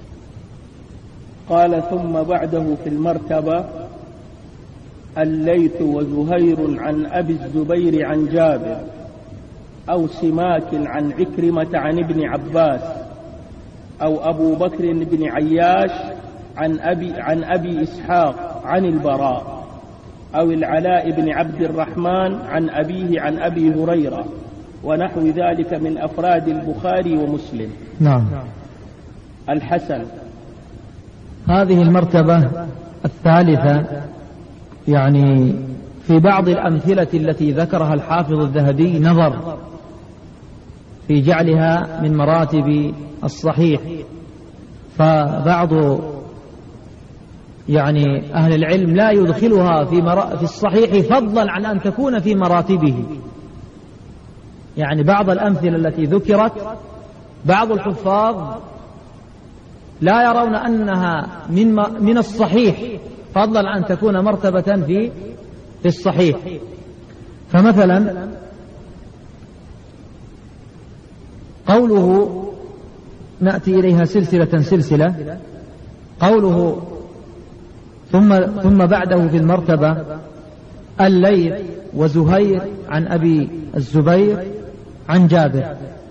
قال ثم بعده في المرتبة الليث وزهير عن أبي الزبير عن جابر، أو سماك عن عكرمة عن ابن عباس، أو أبو بكر بن عياش عن أبي إسحاق عن البراء، أو العلاء بن عبد الرحمن عن أبيه عن أبي هريرة، ونحو ذلك من أفراد البخاري ومسلم. نعم. الحسن. هذه المرتبة الثالثة، يعني في بعض الأمثلة التي ذكرها الحافظ الذهبي نظر في جعلها من مراتب الصحيح، فبعض يعني أهل العلم لا يدخلها في الصحيح فضلا عن أن تكون في مراتبه. يعني بعض الأمثلة التي ذكرت بعض الحفاظ لا يرون أنها من الصحيح فضلا عن أن تكون مرتبة في الصحيح. فمثلا قوله، نأتي إليها سلسلة، قوله ثم بعده في المرتبة الليث وزهير عن أبي الزبير عن جابر.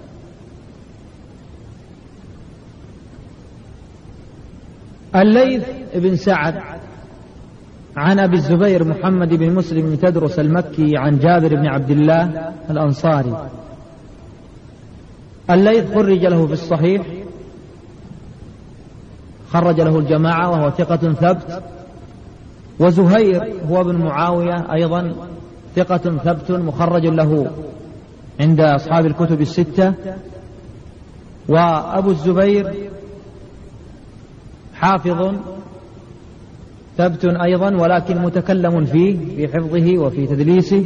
الليث بن سعد عن أبي الزبير محمد بن مسلم بن تدرس المكي عن جابر بن عبد الله الأنصاري. الليث خرج له في الصحيح، خرج له الجماعة وهو ثقة ثبت. وزهير هو ابن معاوية أيضا ثقة ثبت مخرج له عند أصحاب الكتب الستة. وأبو الزبير حافظ ثبت أيضا ولكن متكلم فيه في حفظه وفي تدليسه.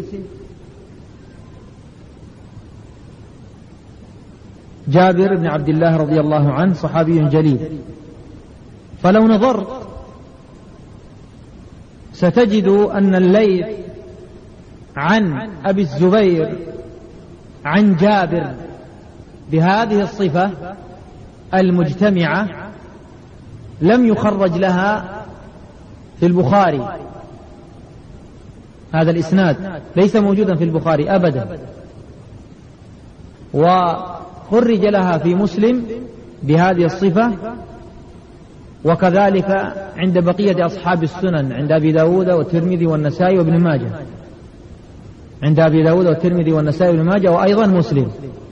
جابر بن عبد الله رضي الله عنه صحابي جليل. فلو نظرت ستجد أن الليث عن أبي الزبير عن جابر بهذه الصفة المجتمعة لم يخرج لها في البخاري. هذا الإسناد ليس موجودا في البخاري أبدا، وخرج لها في مسلم بهذه الصفة، وكذلك عند بقية أصحاب السنن عند أبي داود والترمذي والنسائي وابن ماجه، عند أبي داود والترمذي والنسائي وابن ماجه وأيضا مسلم.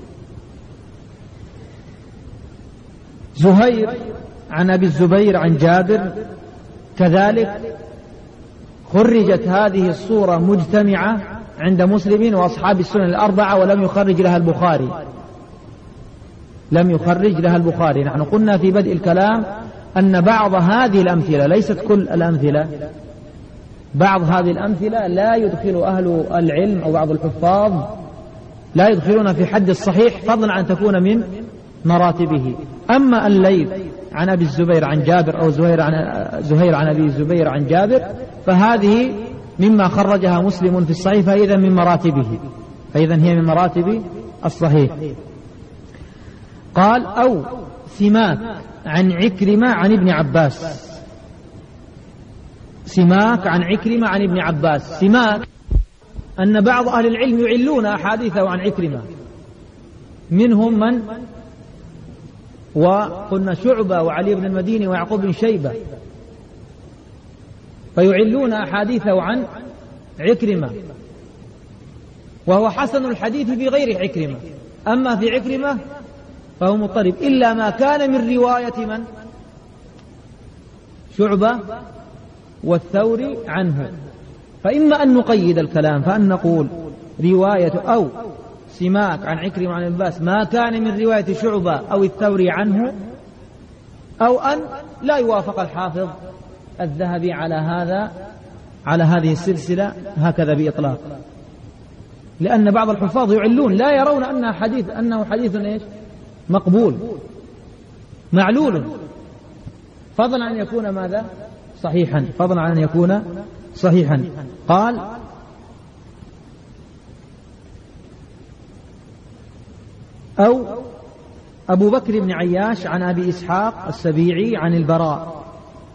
زهير عن أبي الزبير عن جابر كذلك خرجت هذه الصورة مجتمعة عند مسلم وأصحاب السنن الأربعة ولم يخرج لها البخاري، لم يخرج لها البخاري. نحن قلنا في بدء الكلام أن بعض هذه الأمثلة، ليست كل الأمثلة، بعض هذه الأمثلة لا يدخل أهل العلم أو بعض الحفاظ لا يدخلون في حد الصحيح فضلا عن تكون من مراتبه. أما الليث عن أبي الزبير عن جابر أو زهير عن أبي الزبير عن جابر فهذه مما خرجها مسلم في الصحيح، فإذا من مراتبه، فإذا هي من مراتب الصحيح. قال أو سماك عن عكرمة عن ابن عباس. سماك عن عكرمة عن ابن عباس. سماك أن بعض أهل العلم يعلون أحاديثه عن عكرمة، منهم من وقلنا شعبة وعلي بن المديني ويعقوب بن شيبة، فيعلون أحاديثه عن عكرمة، وهو حسن الحديث في غير عكرمة. أما في عكرمة فهو مضطرب، إلا ما كان من رواية من؟ شعبة والثوري عنه. فإما أن نقيد الكلام فأن نقول رواية أو سماك عن عكرمة عن ابن عباس ما كان من رواية شعبة أو الثوري عنه، أو أن لا يوافق الحافظ الذهبي على هذه السلسلة هكذا بإطلاق، لأن بعض الحفاظ يعلون لا يرون أنه حديث إيش؟ مقبول معلول، فضلا عن يكون ماذا؟ صحيحا، فضلا عن أن يكون صحيحا. قال أو أبو بكر بن عياش عن أبي إسحاق السبيعي عن البراء.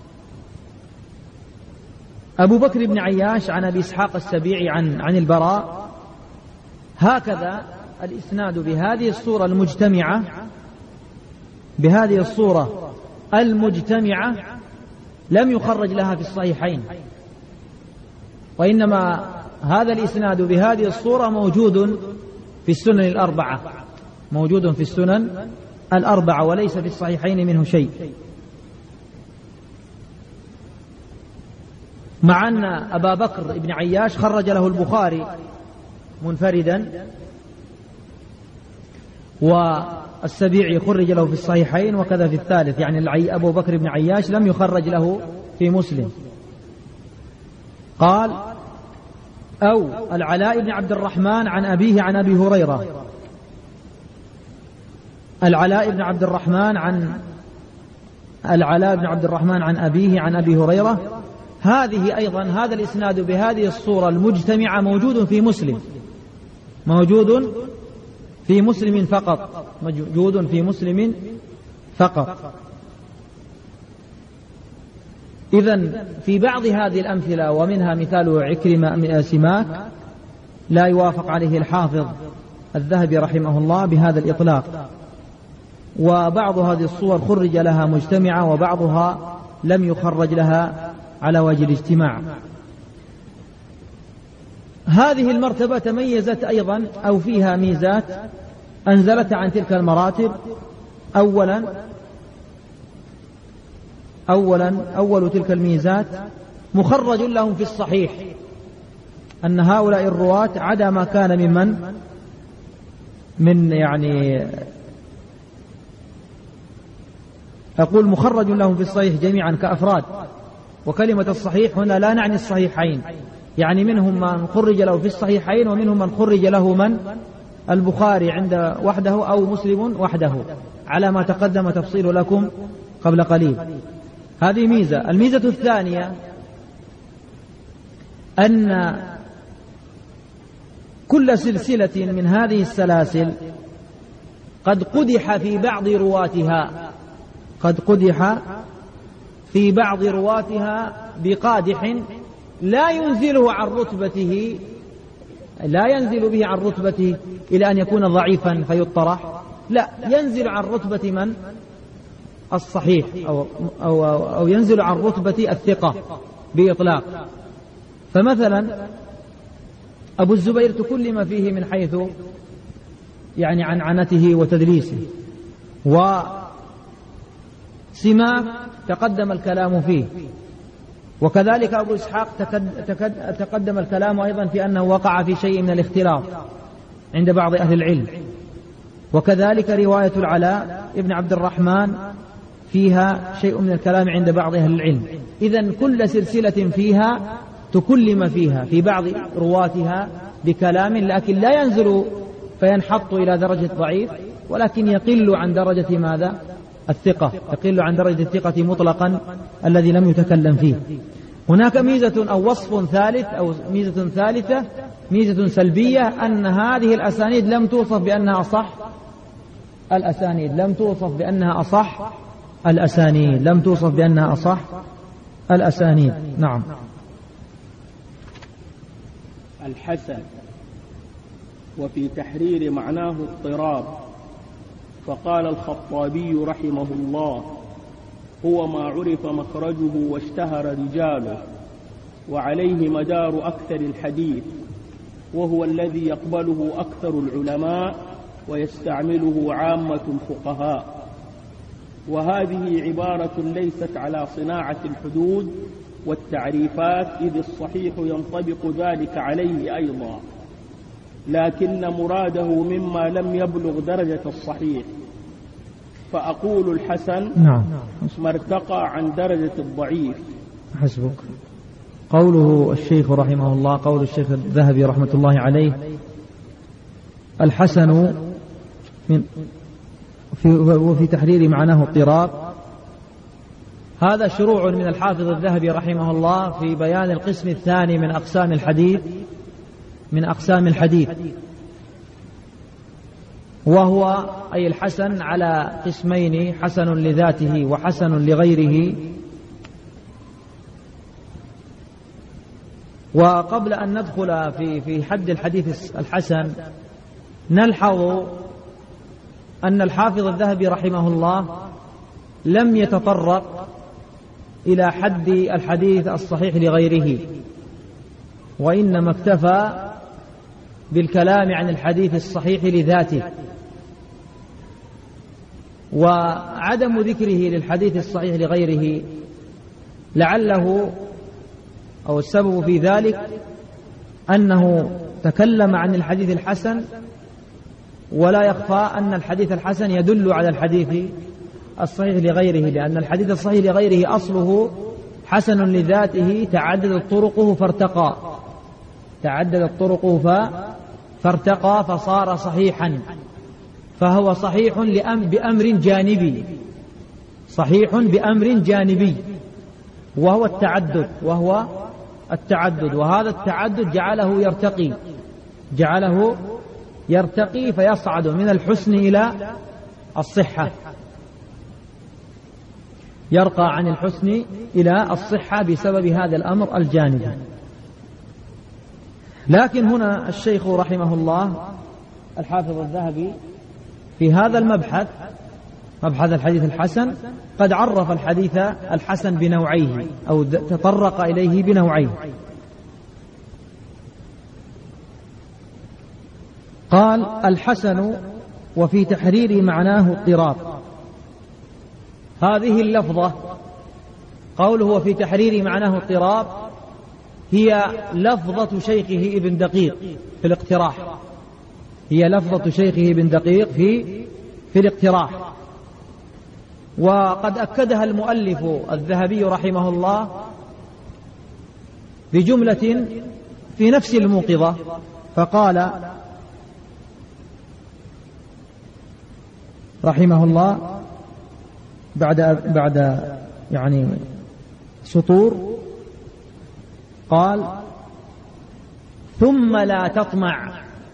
أبو بكر بن عياش عن أبي إسحاق السبيعي عن البراء، هكذا الإسناد بهذه الصورة المجتمعة لم يخرج لها في الصحيحين، وإنما هذا الإسناد بهذه الصورة موجود في السنن الأربعة وليس في الصحيحين منه شيء، مع أن أبا بكر بن عياش خرج له البخاري منفردا، والسبيعي خرج له في الصحيحين وكذا في الثالث، يعني أبو بكر بن عياش لم يخرج له في مسلم. قال أو العلاء بن عبد الرحمن عن أبيه عن أبي هريرة. العلاء بن عبد الرحمن عن أبيه عن أبي هريرة، هذه أيضا هذا الإسناد بهذه الصورة المجتمعة موجود في مسلم فقط. إذن في بعض هذه الأمثلة ومنها مثال عكرمة سماك لا يوافق عليه الحافظ الذهبي رحمه الله بهذا الإطلاق، وبعض هذه الصور خرج لها مجتمعة وبعضها لم يخرج لها على وجه الاجتماع. هذه المرتبة تميزت أيضا أو فيها ميزات أنزلت عن تلك المراتب. أول تلك الميزات مخرج لهم في الصحيح، أن هؤلاء الرواة عدا ما كان من يعني أقول مخرج لهم في الصحيح جميعا كأفراد، وكلمة الصحيح هنا لا نعني الصحيحين، يعني منهم من خرج له في الصحيحين ومنهم من خرج له البخاري عند وحده أو مسلم وحده، على ما تقدم تفصيل لكم قبل قليل. هذه ميزة. الميزة الثانية أن كل سلسلة من هذه السلاسل قد قدح في بعض رواتها بقادح لا ينزل به عن رتبته إلى أن يكون ضعيفا فيطرح، لا، ينزل عن رتبة من الصحيح أو ينزل عن رتبة الثقة بإطلاق. فمثلا أبو الزبير تكلم فيه من حيث يعني عنعنته وتدليسه، وسماك تقدم الكلام فيه، وكذلك أبو إسحاق تقدم الكلام أيضا في أنه وقع في شيء من الاختلاط عند بعض أهل العلم، وكذلك رواية العلاء ابن عبد الرحمن فيها شيء من الكلام عند بعض أهل العلم. إذن كل سلسلة فيها تكلم فيها في بعض رواتها بكلام، لكن لا ينزل فينحط إلى درجة ضعيف، ولكن يقل عن درجة ماذا؟ الثقة، يقل عن درجة الثقة مطلقا الذي لم يتكلم فيه. هناك ميزة أو وصف ثالث أو ميزة ثالثة، ميزة سلبية، أن هذه الأسانيد لم توصف بأنها أصح الأسانيد. نعم. الحسن. وفي تحرير معناه اضطراب. فقال الخطابي رحمه الله: هو ما عرف مخرجه واشتهر رجاله، وعليه مدار أكثر الحديث، وهو الذي يقبله أكثر العلماء ويستعمله عامة الفقهاء. وهذه عبارة ليست على صناعة الحدود والتعريفات، إذ الصحيح ينطبق ذلك عليه أيضا، لكن مراده مما لم يبلغ درجة الصحيح. فأقول الحسن ما ارتقى عن درجة الضعيف. حسبك. قوله الشيخ رحمه الله، قول الشيخ الذهبي رحمة الله عليه: الحسن وفي تحرير معناه اضطراب. هذا شروع من الحافظ الذهبي رحمه الله في بيان القسم الثاني من أقسام الحديث، وهو أي الحسن على قسمين: حسن لذاته وحسن لغيره. وقبل أن ندخل في حد الحديث الحسن، نلحظ أن الحافظ الذهبي رحمه الله لم يتطرق إلى حد الحديث الصحيح لغيره، وإنما اكتفى بالكلام عن الحديث الصحيح لذاته. وعدم ذكره للحديث الصحيح لغيره لعله أو السبب في ذلك أنه تكلم عن الحديث الحسن، ولا يخفى أن الحديث الحسن يدل على الحديث الصحيح لغيره، لأن الحديث الصحيح لغيره أصله حسن لذاته تعددت طرقه فارتقى فصار صحيحا، فهو صحيح بأمر جانبي وهو التعدد، وهذا التعدد جعله يرتقي فيصعد من الحسن إلى الصحة، يرقى عن الحسن إلى الصحة بسبب هذا الأمر الجانبي. لكن هنا الشيخ رحمه الله الحافظ الذهبي في هذا المبحث، مبحث الحديث الحسن، قد عرف الحديث الحسن بنوعيه أو تطرق إليه بنوعيه. قال: الحسن وفي تحرير معناه اضطراب. هذه اللفظة، قوله وفي تحرير معناه اضطراب، هي لفظة شيخه ابن دقيق في الاقتراح، في الاقتراح. وقد أكدها المؤلف الذهبي رحمه الله بجملة في نفس الموقظة، فقال رحمه الله بعد يعني سطور، قال: ثم لا تطمع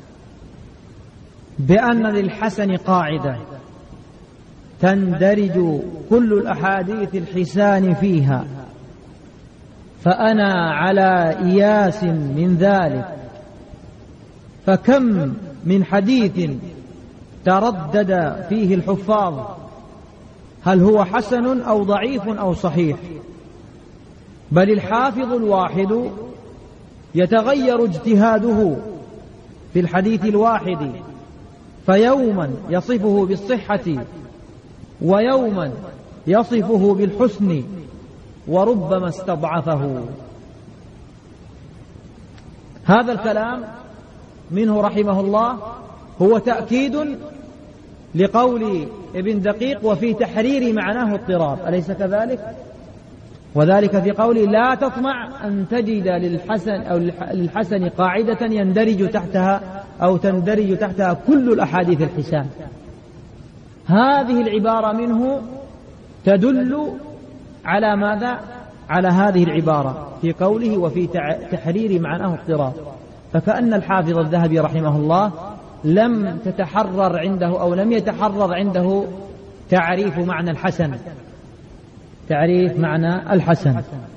بأن للحسن قاعدة تندرج كل الأحاديث الحسان فيها، فأنا على إياس من ذلك، فكم من حديث تردد فيه الحفاظ هل هو حسن أو ضعيف أو صحيح، بل الحافظ الواحد يتغير اجتهاده في الحديث الواحد، فيوما يصفه بالصحة ويوما يصفه بالحسن وربما استضعفه. هذا الكلام منه رحمه الله هو تأكيد لقول ابن دقيق وفي تحرير معناه اضطراب، أليس كذلك؟ وذلك في قوله: لا تطمع أن تجد للحسن قاعدة يندرج تحتها أو تندرج تحتها كل الأحاديث الحسان. هذه العبارة منه تدل على ماذا؟ على هذه العبارة في قوله وفي تحرير معناه اضطراب. فكأن الحافظ الذهبي رحمه الله لم تتحرر عنده أو لم يتحرر عنده تعريف معنى الحسن.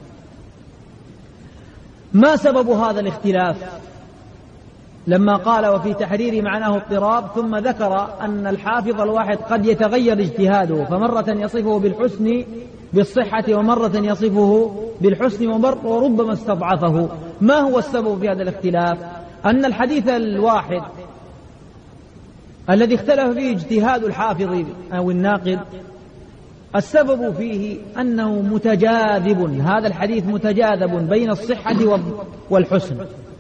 ما سبب هذا الاختلاف لما قال وفي تحرير معناه اضطراب، ثم ذكر أن الحافظ الواحد قد يتغير اجتهاده، فمرة يصفه بالحسن بالصحة ومرة يصفه بالحسن وربما استضعفه؟ ما هو السبب في هذا الاختلاف؟ أن الحديث الواحد الذي اختلف فيه اجتهاد الحافظ أو الناقد السبب فيه أنه متجاذب، هذا الحديث متجاذب بين الصحة والحسن،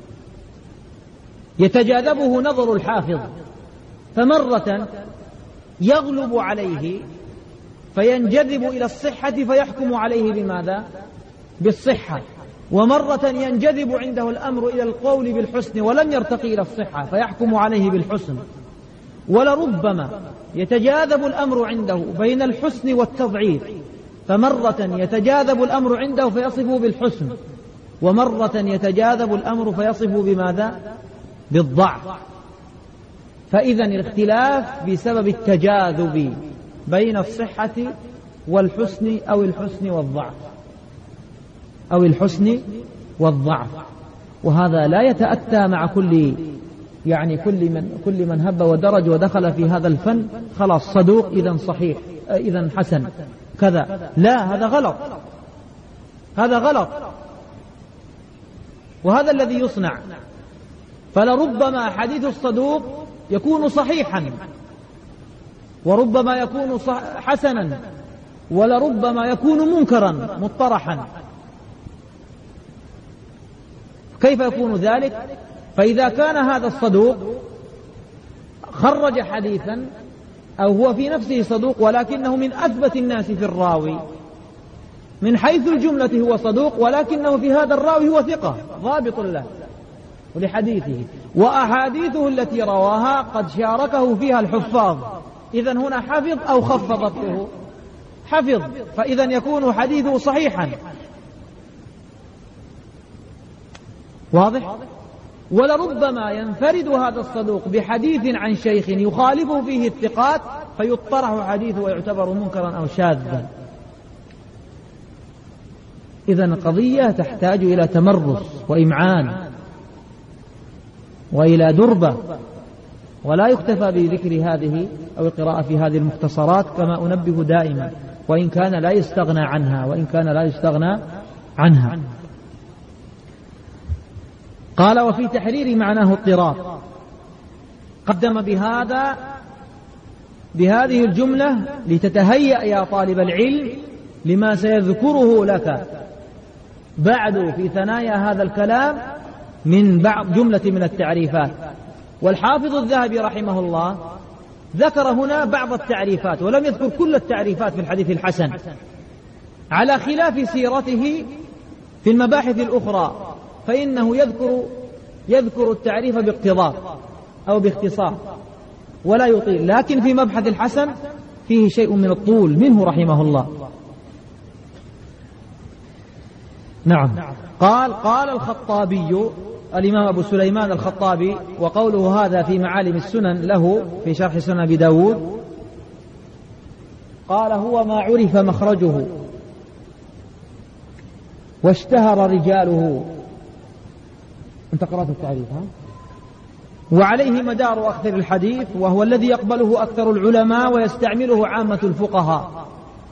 يتجاذبه نظر الحافظ، فمرة يغلب عليه فينجذب إلى الصحة فيحكم عليه بماذا؟ بالصحة، ومرة ينجذب عنده الأمر إلى القول بالحسن ولم يرتقي إلى الصحة فيحكم عليه بالحسن. ولربما يتجاذب الأمر عنده بين الحسن والتضعيف، فمرة يتجاذب الأمر عنده فيصفه بالحسن، ومرة يتجاذب الأمر فيصفه بماذا؟ بالضعف. فإذا الاختلاف بسبب التجاذب بين الصحة والحسن أو الحسن والضعف أو الحسن والضعف. وهذا لا يتأتى مع كل من هب ودرج ودخل في هذا الفن خلاص صدوق إذن صحيح إذن حسن كذا، لا، هذا غلط، هذا غلط، وهذا الذي يصنع. فلربما حديث الصدوق يكون صحيحا، وربما يكون حسنا، ولربما يكون منكرا مطرحا. كيف يكون ذلك؟ فإذا كان هذا الصدوق خرج حديثا أو هو في نفسه صدوق ولكنه من أثبت الناس في الراوي، من حيث الجملة هو صدوق، ولكنه في هذا الراوي هو ثقة ضابط له ولحديثه، وأحاديثه التي رواها قد شاركه فيها الحفاظ، إذن هنا حفظ أو خف ضبطه؟ حفظ، فإذا يكون حديثه صحيحا. واضح؟ ولربما ينفرد هذا الصدوق بحديث عن شيخ يخالفه فيه الثقات فيطرح حديثه ويعتبر منكرا أو شاذا. إذن قضية تحتاج إلى تمرس وإمعان وإلى دربة، ولا يكتفى بذكر هذه أو القراءة في هذه المختصرات كما أنبه دائما، وإن كان لا يستغنى عنها. قال: وفي تحرير معناه اضطراب. قدم بهذه الجملة لتتهيأ يا طالب العلم لما سيذكره لك بعد في ثنايا هذا الكلام من بعض جملة من التعريفات. والحافظ الذهبي رحمه الله ذكر هنا بعض التعريفات ولم يذكر كل التعريفات في الحديث الحسن، على خلاف سيرته في المباحث الأخرى، فإنه يذكر التعريف باقتضاب أو باختصار ولا يطيل، لكن في مبحث الحسن فيه شيء من الطول منه رحمه الله. نعم. قال الخطابي، الإمام أبو سليمان الخطابي، وقوله هذا في معالم السنن له في شرح سنن أبي داود، قال: هو ما عرف مخرجه واشتهر رجاله. انت قرأت التعريف ها؟ وعليه مدار أكثر الحديث، وهو الذي يقبله أكثر العلماء ويستعمله عامة الفقهاء.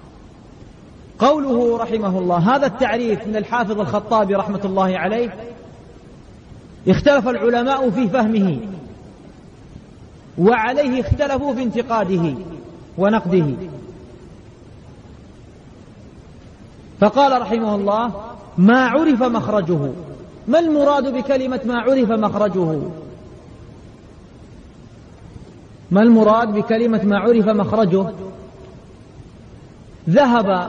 قوله رحمه الله هذا التعريف من الحافظ الخطابي رحمة الله عليه اختلف العلماء في فهمه، وعليه اختلفوا في انتقاده ونقده. فقال رحمه الله: ما عرف مخرجه. ما المراد بكلمة ما عرف مخرجه؟ ما المراد بكلمة ما عرف مخرجه؟ ذهب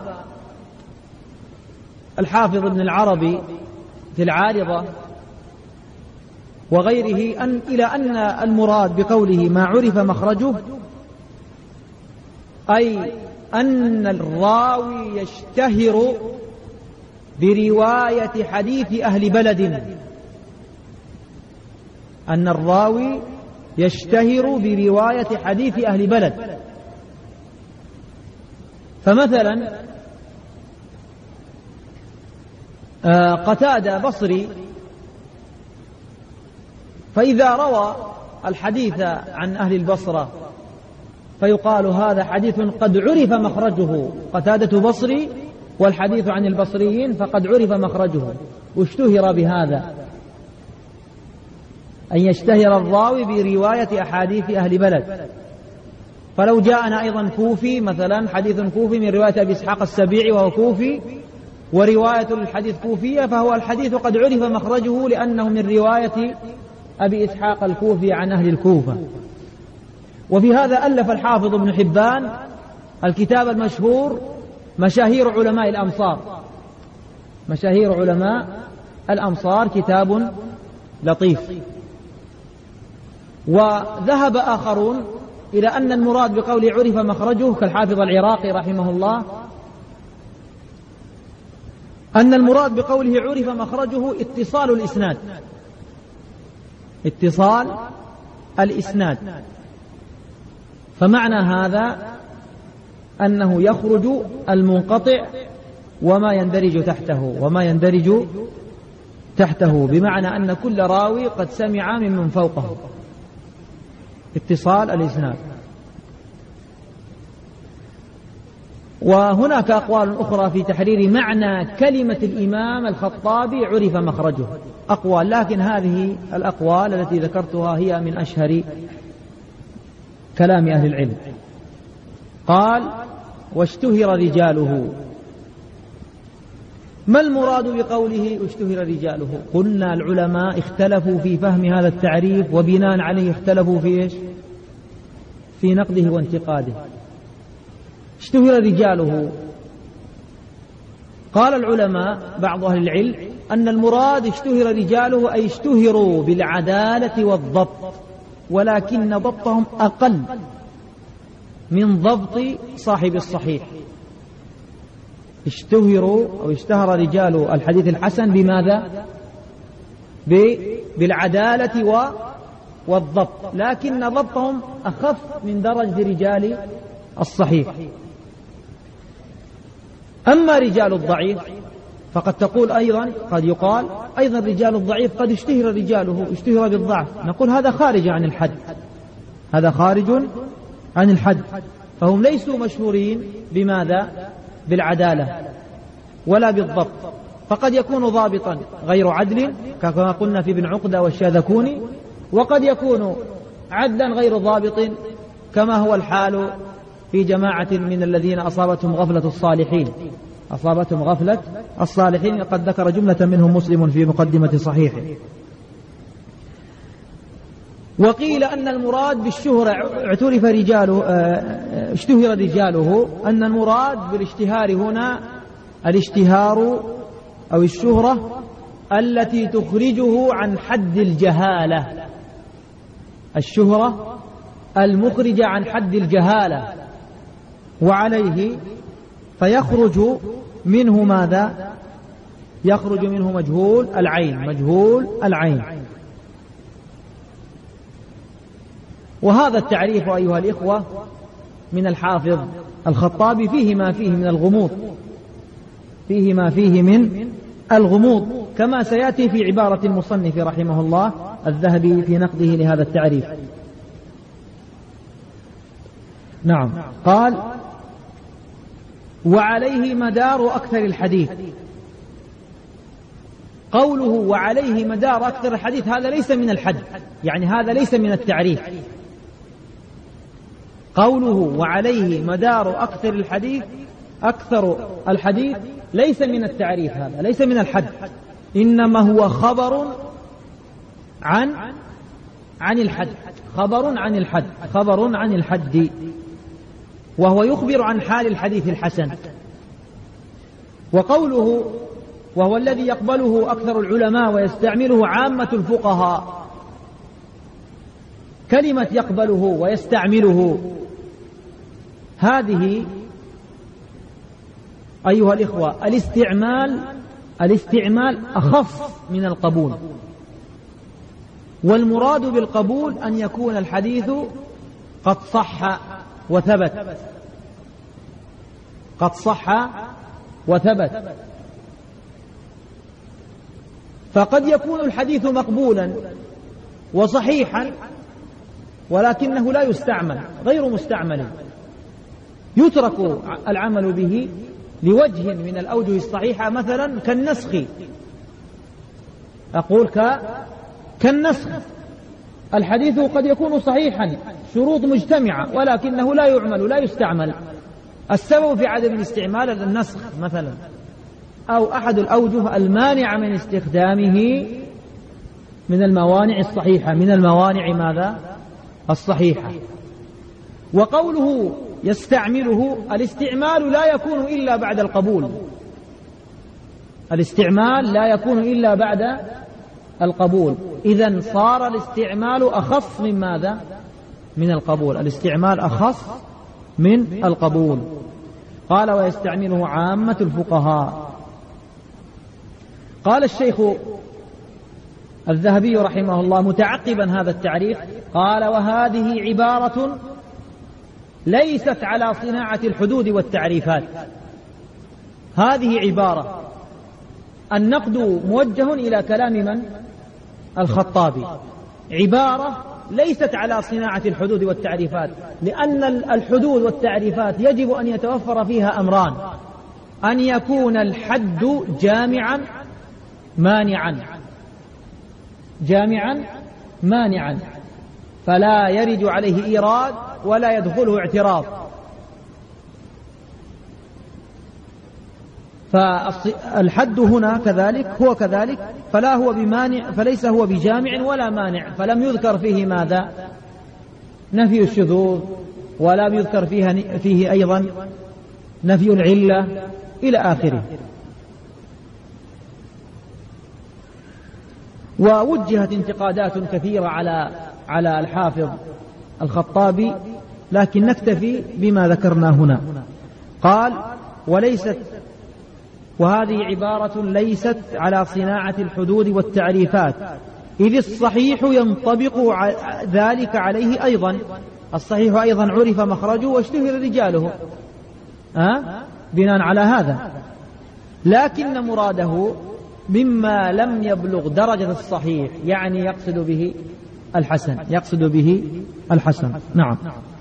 الحافظ ابن العربي في العارضة وغيره إلى أن المراد بقوله ما عرف مخرجه أي أن الراوي يشتهر برواية حديث أهل بلد، أن الراوي يشتهر برواية حديث أهل بلد. فمثلا قتادة بصري، فإذا روى الحديث عن أهل البصرة فيقال هذا حديث قد عرف مخرجه. قتادة بصري والحديث عن البصريين فقد عرف مخرجه، واشتهر بهذا أن يشتهر الراوي برواية أحاديث أهل بلد. فلو جاءنا أيضا كوفي مثلا حديث كوفي من رواية أبي إسحاق السبيعي وهو كوفي، ورواية الحديث كوفية، فهو الحديث قد عرف مخرجه لأنه من رواية أبي إسحاق الكوفي عن أهل الكوفة. وفي هذا ألف الحافظ ابن حبان الكتاب المشهور مشاهير علماء الأمصار. مشاهير علماء الأمصار كتاب لطيف. وذهب آخرون إلى أن المراد بقول عرف مخرجه كالحافظ العراقي رحمه الله، أن المراد بقوله عرف مخرجه اتصال الإسناد، اتصال الإسناد. فمعنى هذا أنه يخرج المنقطع وما يندرج تحته بمعنى أن كل راوي قد سمع ممن فوقه، اتصال الإسناد. وهناك أقوال أخرى في تحرير معنى كلمة الإمام الخطابي عرف مخرجه، أقوال، لكن هذه الأقوال التي ذكرتها هي من أشهر كلام أهل العلم. قال واشتهر رجاله. ما المراد بقوله اشتهر رجاله؟ قلنا العلماء اختلفوا في فهم هذا التعريف، وبناء عليه اختلفوا في إيش؟ في نقده وانتقاده. اشتهر رجاله، قال العلماء بعض أهل العلم أن المراد اشتهر رجاله أي اشتهروا بالعدالة والضبط، ولكن ضبطهم أقل من ضبط صاحب الصحيح. اشتهروا أو اشتهر رجال الحديث الحسن بماذا؟ بالعدالة والضبط، لكن ضبطهم أخف من درجة رجال الصحيح. أما رجال الضعيف فقد تقول أيضا، قد يقال أيضا رجال الضعيف قد اشتهر رجاله، اشتهر بالضعف، نقول هذا خارج عن الحد، هذا خارج عن الحد، فهم ليسوا مشهورين بماذا؟ بالعدالة ولا بالضبط، فقد يكون ضابطا غير عدل كما قلنا في ابن عقدة والشاذكوني، وقد يكون عدلا غير ضابط كما هو الحال في جماعة من الذين أصابتهم غفلة الصالحين، أصابتهم غفلة الصالحين، قد ذكر جملة منهم مسلم في مقدمة صحيحه. وقيل أن المراد بالشهرة اعترف رجاله اشتهر رجاله، أن المراد بالاشتهار هنا الاشتهار أو الشهرة التي تخرجه عن حد الجهالة، الشهرة المخرجة عن حد الجهالة، وعليه فيخرج منه ماذا؟ يخرج منه مجهول العين، مجهول العين. وهذا التعريف أيها الإخوة من الحافظ الخطابي فيه ما فيه من الغموض، فيه ما فيه من الغموض، كما سيأتي في عبارة المصنف رحمه الله الذهبي في نقده لهذا التعريف. نعم، قال وعليه مدار أكثر الحديث. قوله وعليه مدار أكثر الحديث هذا ليس من الحد، يعني هذا ليس من التعريف. قوله وعليه مدار أكثر الحديث، أكثر الحديث ليس من التعريف، هذا ليس من الحد، إنما هو خبر عن الحد، خبر عن الحد، خبر عن الحد، وهو يخبر عن حال الحديث الحسن. وقوله وهو الذي يقبله أكثر العلماء ويستعمله عامة الفقهاء، كلمة يقبله ويستعمله هذه أيها الإخوة الاستعمال أخف من القبول، والمراد بالقبول أن يكون الحديث قد صح وثبت، قد صح وثبت. فقد يكون الحديث مقبولا وصحيحا ولكنه لا يستعمل، غير مستعمل، يترك العمل به لوجه من الأوجه الصحيحة، مثلا كالنسخ، أقول كالنسخ الحديث قد يكون صحيحا شروط مجتمعة ولكنه لا يعمل لا يستعمل. السبب في عدم الاستعمال النسخ مثلا، أو أحد الأوجه المانعة من استخدامه من الموانع الصحيحة، من الموانع ماذا؟ الصحيحة. وقوله يستعمله، الاستعمال لا يكون إلا بعد القبول، الاستعمال لا يكون إلا بعد القبول. إذن صار الاستعمال أخص من ماذا؟ من القبول، الاستعمال أخص من القبول. قال ويستعمله عامة الفقهاء. قال الشيخ الذهبي رحمه الله متعقبا هذا التعريف، قال وهذه عبارة ليست على صناعة الحدود والتعريفات. هذه عبارة، النقد موجه إلى كلام من؟ الخطابي. عبارة ليست على صناعة الحدود والتعريفات، لأن الحدود والتعريفات يجب أن يتوفر فيها أمران: أن يكون الحد جامعا مانعا، جامعا مانعا، فلا يرد عليه إيراد ولا يدخله اعتراض. فالحد هنا كذلك هو كذلك، فلا هو بمانع، فليس هو بجامع ولا مانع، فلم يذكر فيه ماذا؟ نفي الشذوذ، ولا يذكر فيه أيضا نفي العلة إلى آخره. ووجهت انتقادات كثيرة على الحافظ الخطابي، لكن نكتفي بما ذكرنا هنا. قال وهذه عبارة ليست على صناعة الحدود والتعريفات، إذ الصحيح ينطبق ذلك عليه أيضا. الصحيح أيضا عرف مخرجه واشتهر رجاله بناء على هذا، لكن مراده مما لم يبلغ درجة الصحيح، يعني يقصد به الحسن، يقصد به الحسن. نعم.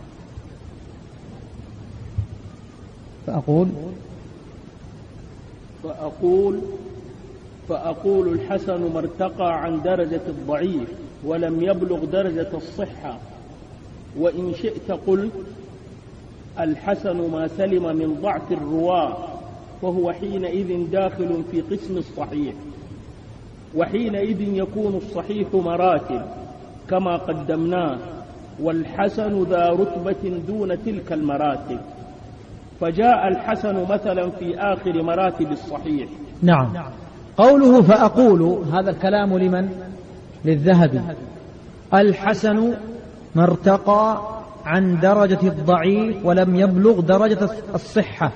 فأقول الحسن ما ارتقى عن درجة الضعيف ولم يبلغ درجة الصحة. وإن شئت قلت الحسن ما سلم من ضعف الرواة، وهو حينئذ داخل في قسم الصحيح، وحينئذ يكون الصحيح مراتب كما قدمناه، والحسن ذا رتبة دون تلك المراتب، فجاء الحسن مثلا في آخر مراتب الصحيح. نعم. قوله فأقول، هذا الكلام لمن؟ للذهبي. الحسن ما ارتقى عن درجة الضعيف ولم يبلغ درجة الصحة.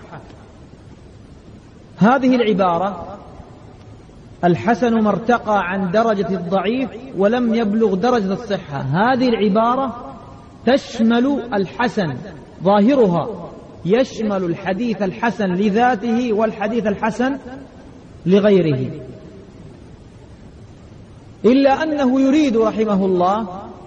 هذه العبارة الحسن ما ارتقى عن درجة الضعيف ولم يبلغ درجة الصحة، هذه العبارة تشمل الحسن، ظاهرها يشمل الحديث الحسن لذاته والحديث الحسن لغيره، إلا أنه يريد رحمه الله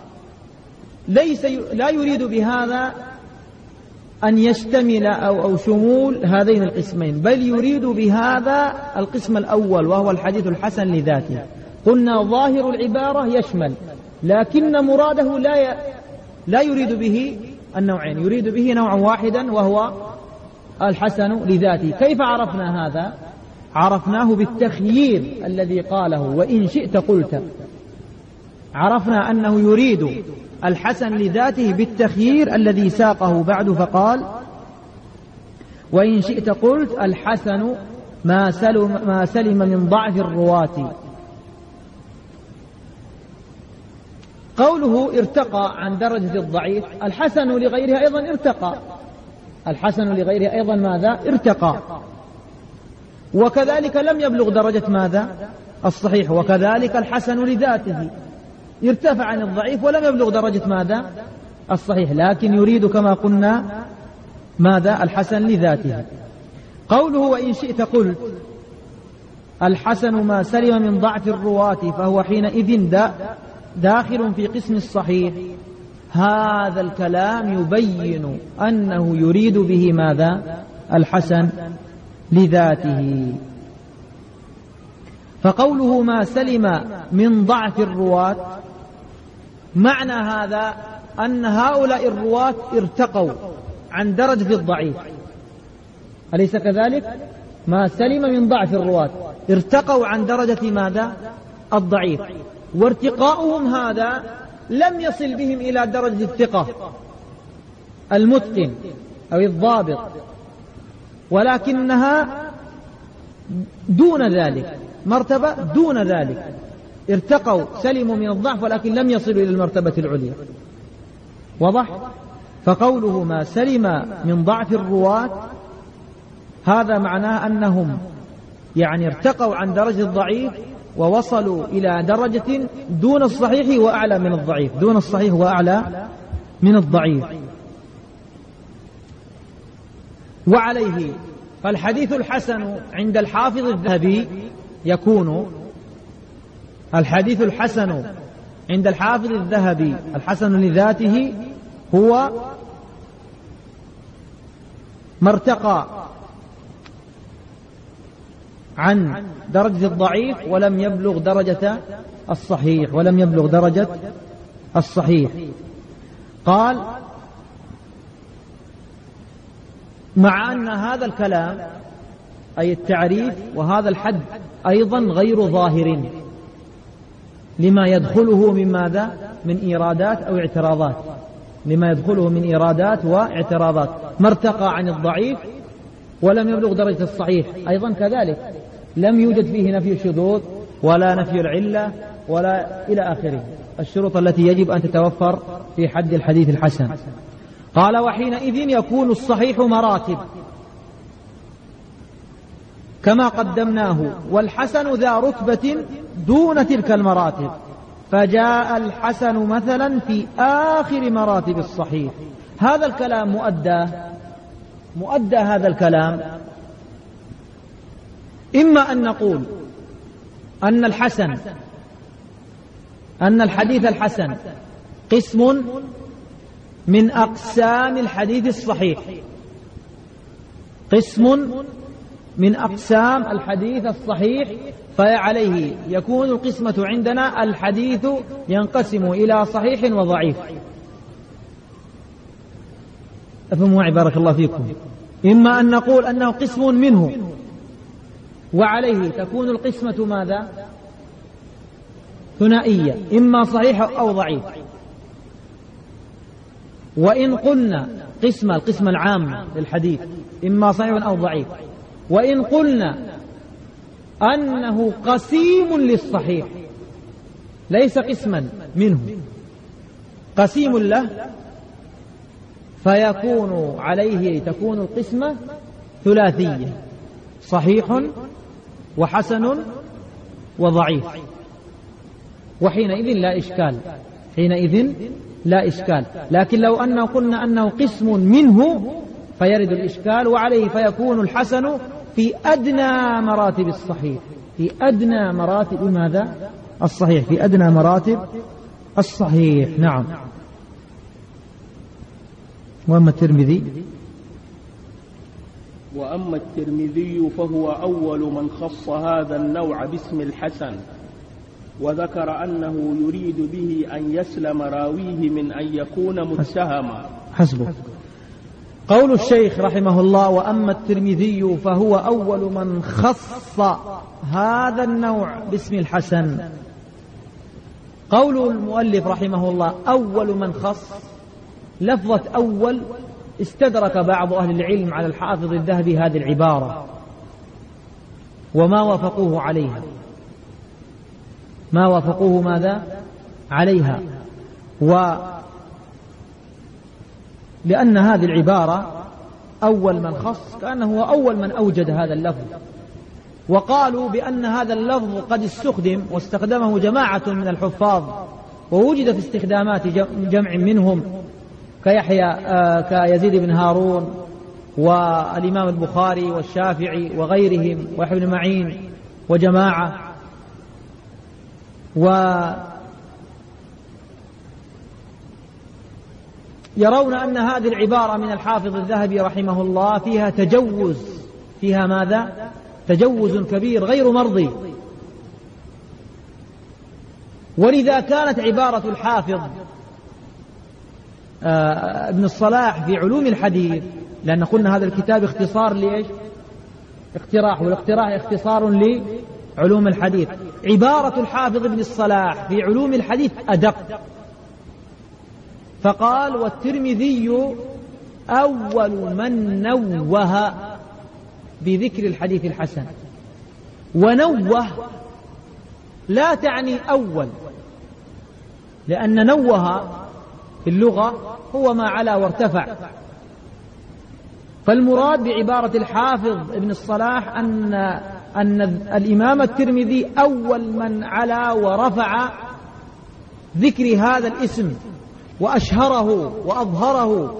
لا يريد بهذا أن يشتمل أو شمول هذين القسمين، بل يريد بهذا القسم الأول وهو الحديث الحسن لذاته. قلنا ظاهر العبارة يشمل، لكن مراده لا يريد به النوعين، يريد به نوعا واحدا وهو الحسن لذاته. كيف عرفنا هذا؟ عرفناه بالتخيير الذي قاله وإن شئت قلت. عرفنا أنه يريد الحسن لذاته بالتخيير الذي ساقه بعد، فقال وإن شئت قلت الحسن ما سلم من ضعف الرواة. قوله ارتقى عن درجة الضعيف، الحسن لغيره أيضا ارتقى، الحسن لغيره أيضا ماذا؟ ارتقى، وكذلك لم يبلغ درجة ماذا؟ الصحيح، وكذلك الحسن لذاته ارتفع عن الضعيف ولم يبلغ درجة ماذا؟ الصحيح، لكن يريد كما قلنا ماذا؟ الحسن لذاته. قوله وإن شئت قلت الحسن ما سلم من ضعف الرواة فهو حينئذ داخل في قسم الصحيح، هذا الكلام يبين أنه يريد به ماذا؟ الحسن لذاته. فقوله ما سلم من ضعف الرواة معنى هذا أن هؤلاء الرواة ارتقوا عن درجة الضعيف، أليس كذلك؟ ما سلم من ضعف الرواة ارتقوا عن درجة ماذا؟ الضعيف، وارتقاؤهم هذا لم يصل بهم إلى درجة الثقة المتقن أو الضابط، ولكنها دون ذلك، مرتبة دون ذلك، ارتقوا سلموا من الضعف ولكن لم يصلوا إلى المرتبة العليا. واضح؟ فقوله ما سلم من ضعف الرواة هذا معناه أنهم يعني ارتقوا عن درجة الضعيف ووصلوا إلى درجة دون الصحيح وأعلى من الضعيف، دون الصحيح وأعلى من الضعيف. وعليه فالحديث الحسن عند الحافظ الذهبي يكون الحديث الحسن عند الحافظ الذهبي الحسن لذاته هو ما ارتقى عن درجة الضعيف ولم يبلغ درجة الصحيح، ولم يبلغ درجة الصحيح. قال مع أن هذا الكلام أي التعريف وهذا الحد أيضا غير ظاهر لما يدخله من ماذا؟ من إيرادات أو اعتراضات، لما يدخله من إيرادات واعتراضات. ما ارتقى عن الضعيف ولم يبلغ درجة الصحيح أيضا كذلك، لم يوجد فيه نفي الشذوذ ولا نفي العلة ولا إلى آخره الشروط التي يجب أن تتوفر في حد الحديث الحسن. قال وحينئذ يكون الصحيح مراتب كما قدمناه، والحسن ذا رتبة دون تلك المراتب، فجاء الحسن مثلا في آخر مراتب الصحيح. هذا الكلام مؤدى هذا الكلام إما أن نقول أن الحديث الحسن قسم من أقسام الحديث الصحيح، قسم من أقسام الحديث الصحيح، فعليه يكون القسمة عندنا الحديث ينقسم إلى صحيح وضعيف. أفهموا معي بارك الله فيكم. إما أن نقول أنه قسم منه وعليه تكون القسمة ماذا؟ ثنائية، إما صحيح أو ضعيف. وإن قلنا القسم العام للحديث إما صحيح أو ضعيف، وإن قلنا أنه قسيم للصحيح ليس قسما منه، قسيم له، فيكون عليه تكون القسمة ثلاثية، صحيح وحسن وضعيف، وحينئذ لا إشكال، حينئذ لا إشكال. لكن لو أنه قلنا أنه قسم منه فيرد الإشكال، وعليه فيكون الحسن في أدنى مراتب الصحيح، في أدنى مراتب ماذا؟ الصحيح، في أدنى مراتب الصحيح. نعم. وأما الترمذي فهو أول من خص هذا النوع باسم الحسن، وذكر أنه يريد به أن يسلم راويه من أن يكون متهما. حسبه. قول الشيخ رحمه الله وأما الترمذي فهو أول من خص هذا النوع باسم الحسن. قول المؤلف رحمه الله أول من خص، لفظة أول استدرك بعض أهل العلم على الحافظ الذهبي هذه العبارة وما وافقوه عليها، ما وافقوه ماذا؟ عليها. لأن هذه العبارة أول من خص كأنه هو أول من أوجد هذا اللفظ، وقالوا بأن هذا اللفظ قد استخدم واستخدمه جماعة من الحفاظ، ووجد في استخدامات جمع منهم كيحيى كيزيد بن هارون والإمام البخاري والشافعي وغيرهم ويحيى بن معين وجماعة. يرون أن هذه العبارة من الحافظ الذهبي رحمه الله فيها تجوز، فيها ماذا؟ تجوز كبير غير مرضي، ولذا كانت عبارة الحافظ ابن الصلاح في علوم الحديث، لأن قلنا هذا الكتاب اختصار لإيش؟ اقتراح، والاقتراح اختصار لعلوم الحديث. عبارة الحافظ ابن الصلاح في علوم الحديث أدق، فقال: والترمذي أول من نوه بذكر الحديث الحسن. ونوه لا تعني أول، لأن نوه في اللغة هو ما علا وارتفع، فالمراد بعبارة الحافظ ابن الصلاح أن الإمام الترمذي أول من علا ورفع ذكر هذا الاسم وأشهره وأظهره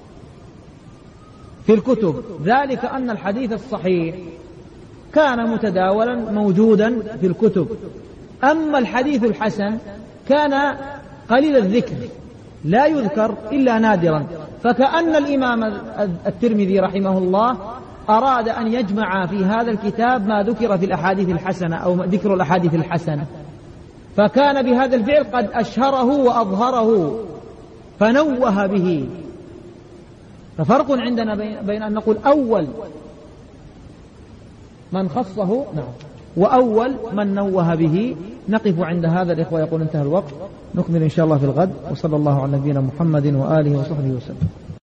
في الكتب، ذلك أن الحديث الصحيح كان متداولا موجودا في الكتب، أما الحديث الحسن كان قليل الذكر لا يذكر إلا نادرا. فكأن الإمام الترمذي رحمه الله أراد أن يجمع في هذا الكتاب ما ذكر في الأحاديث الحسنة أو ذكر الأحاديث الحسنة، فكان بهذا الفعل قد أشهره وأظهره فنوه به. ففرق عندنا بين أن نقول أول من خصه وأول من نوه به. نقف عند هذا الإخوة، يقول انتهى الوقت، نكمل إن شاء الله في الغد. وصلى الله على نبينا محمد وآله وصحبه وسلم.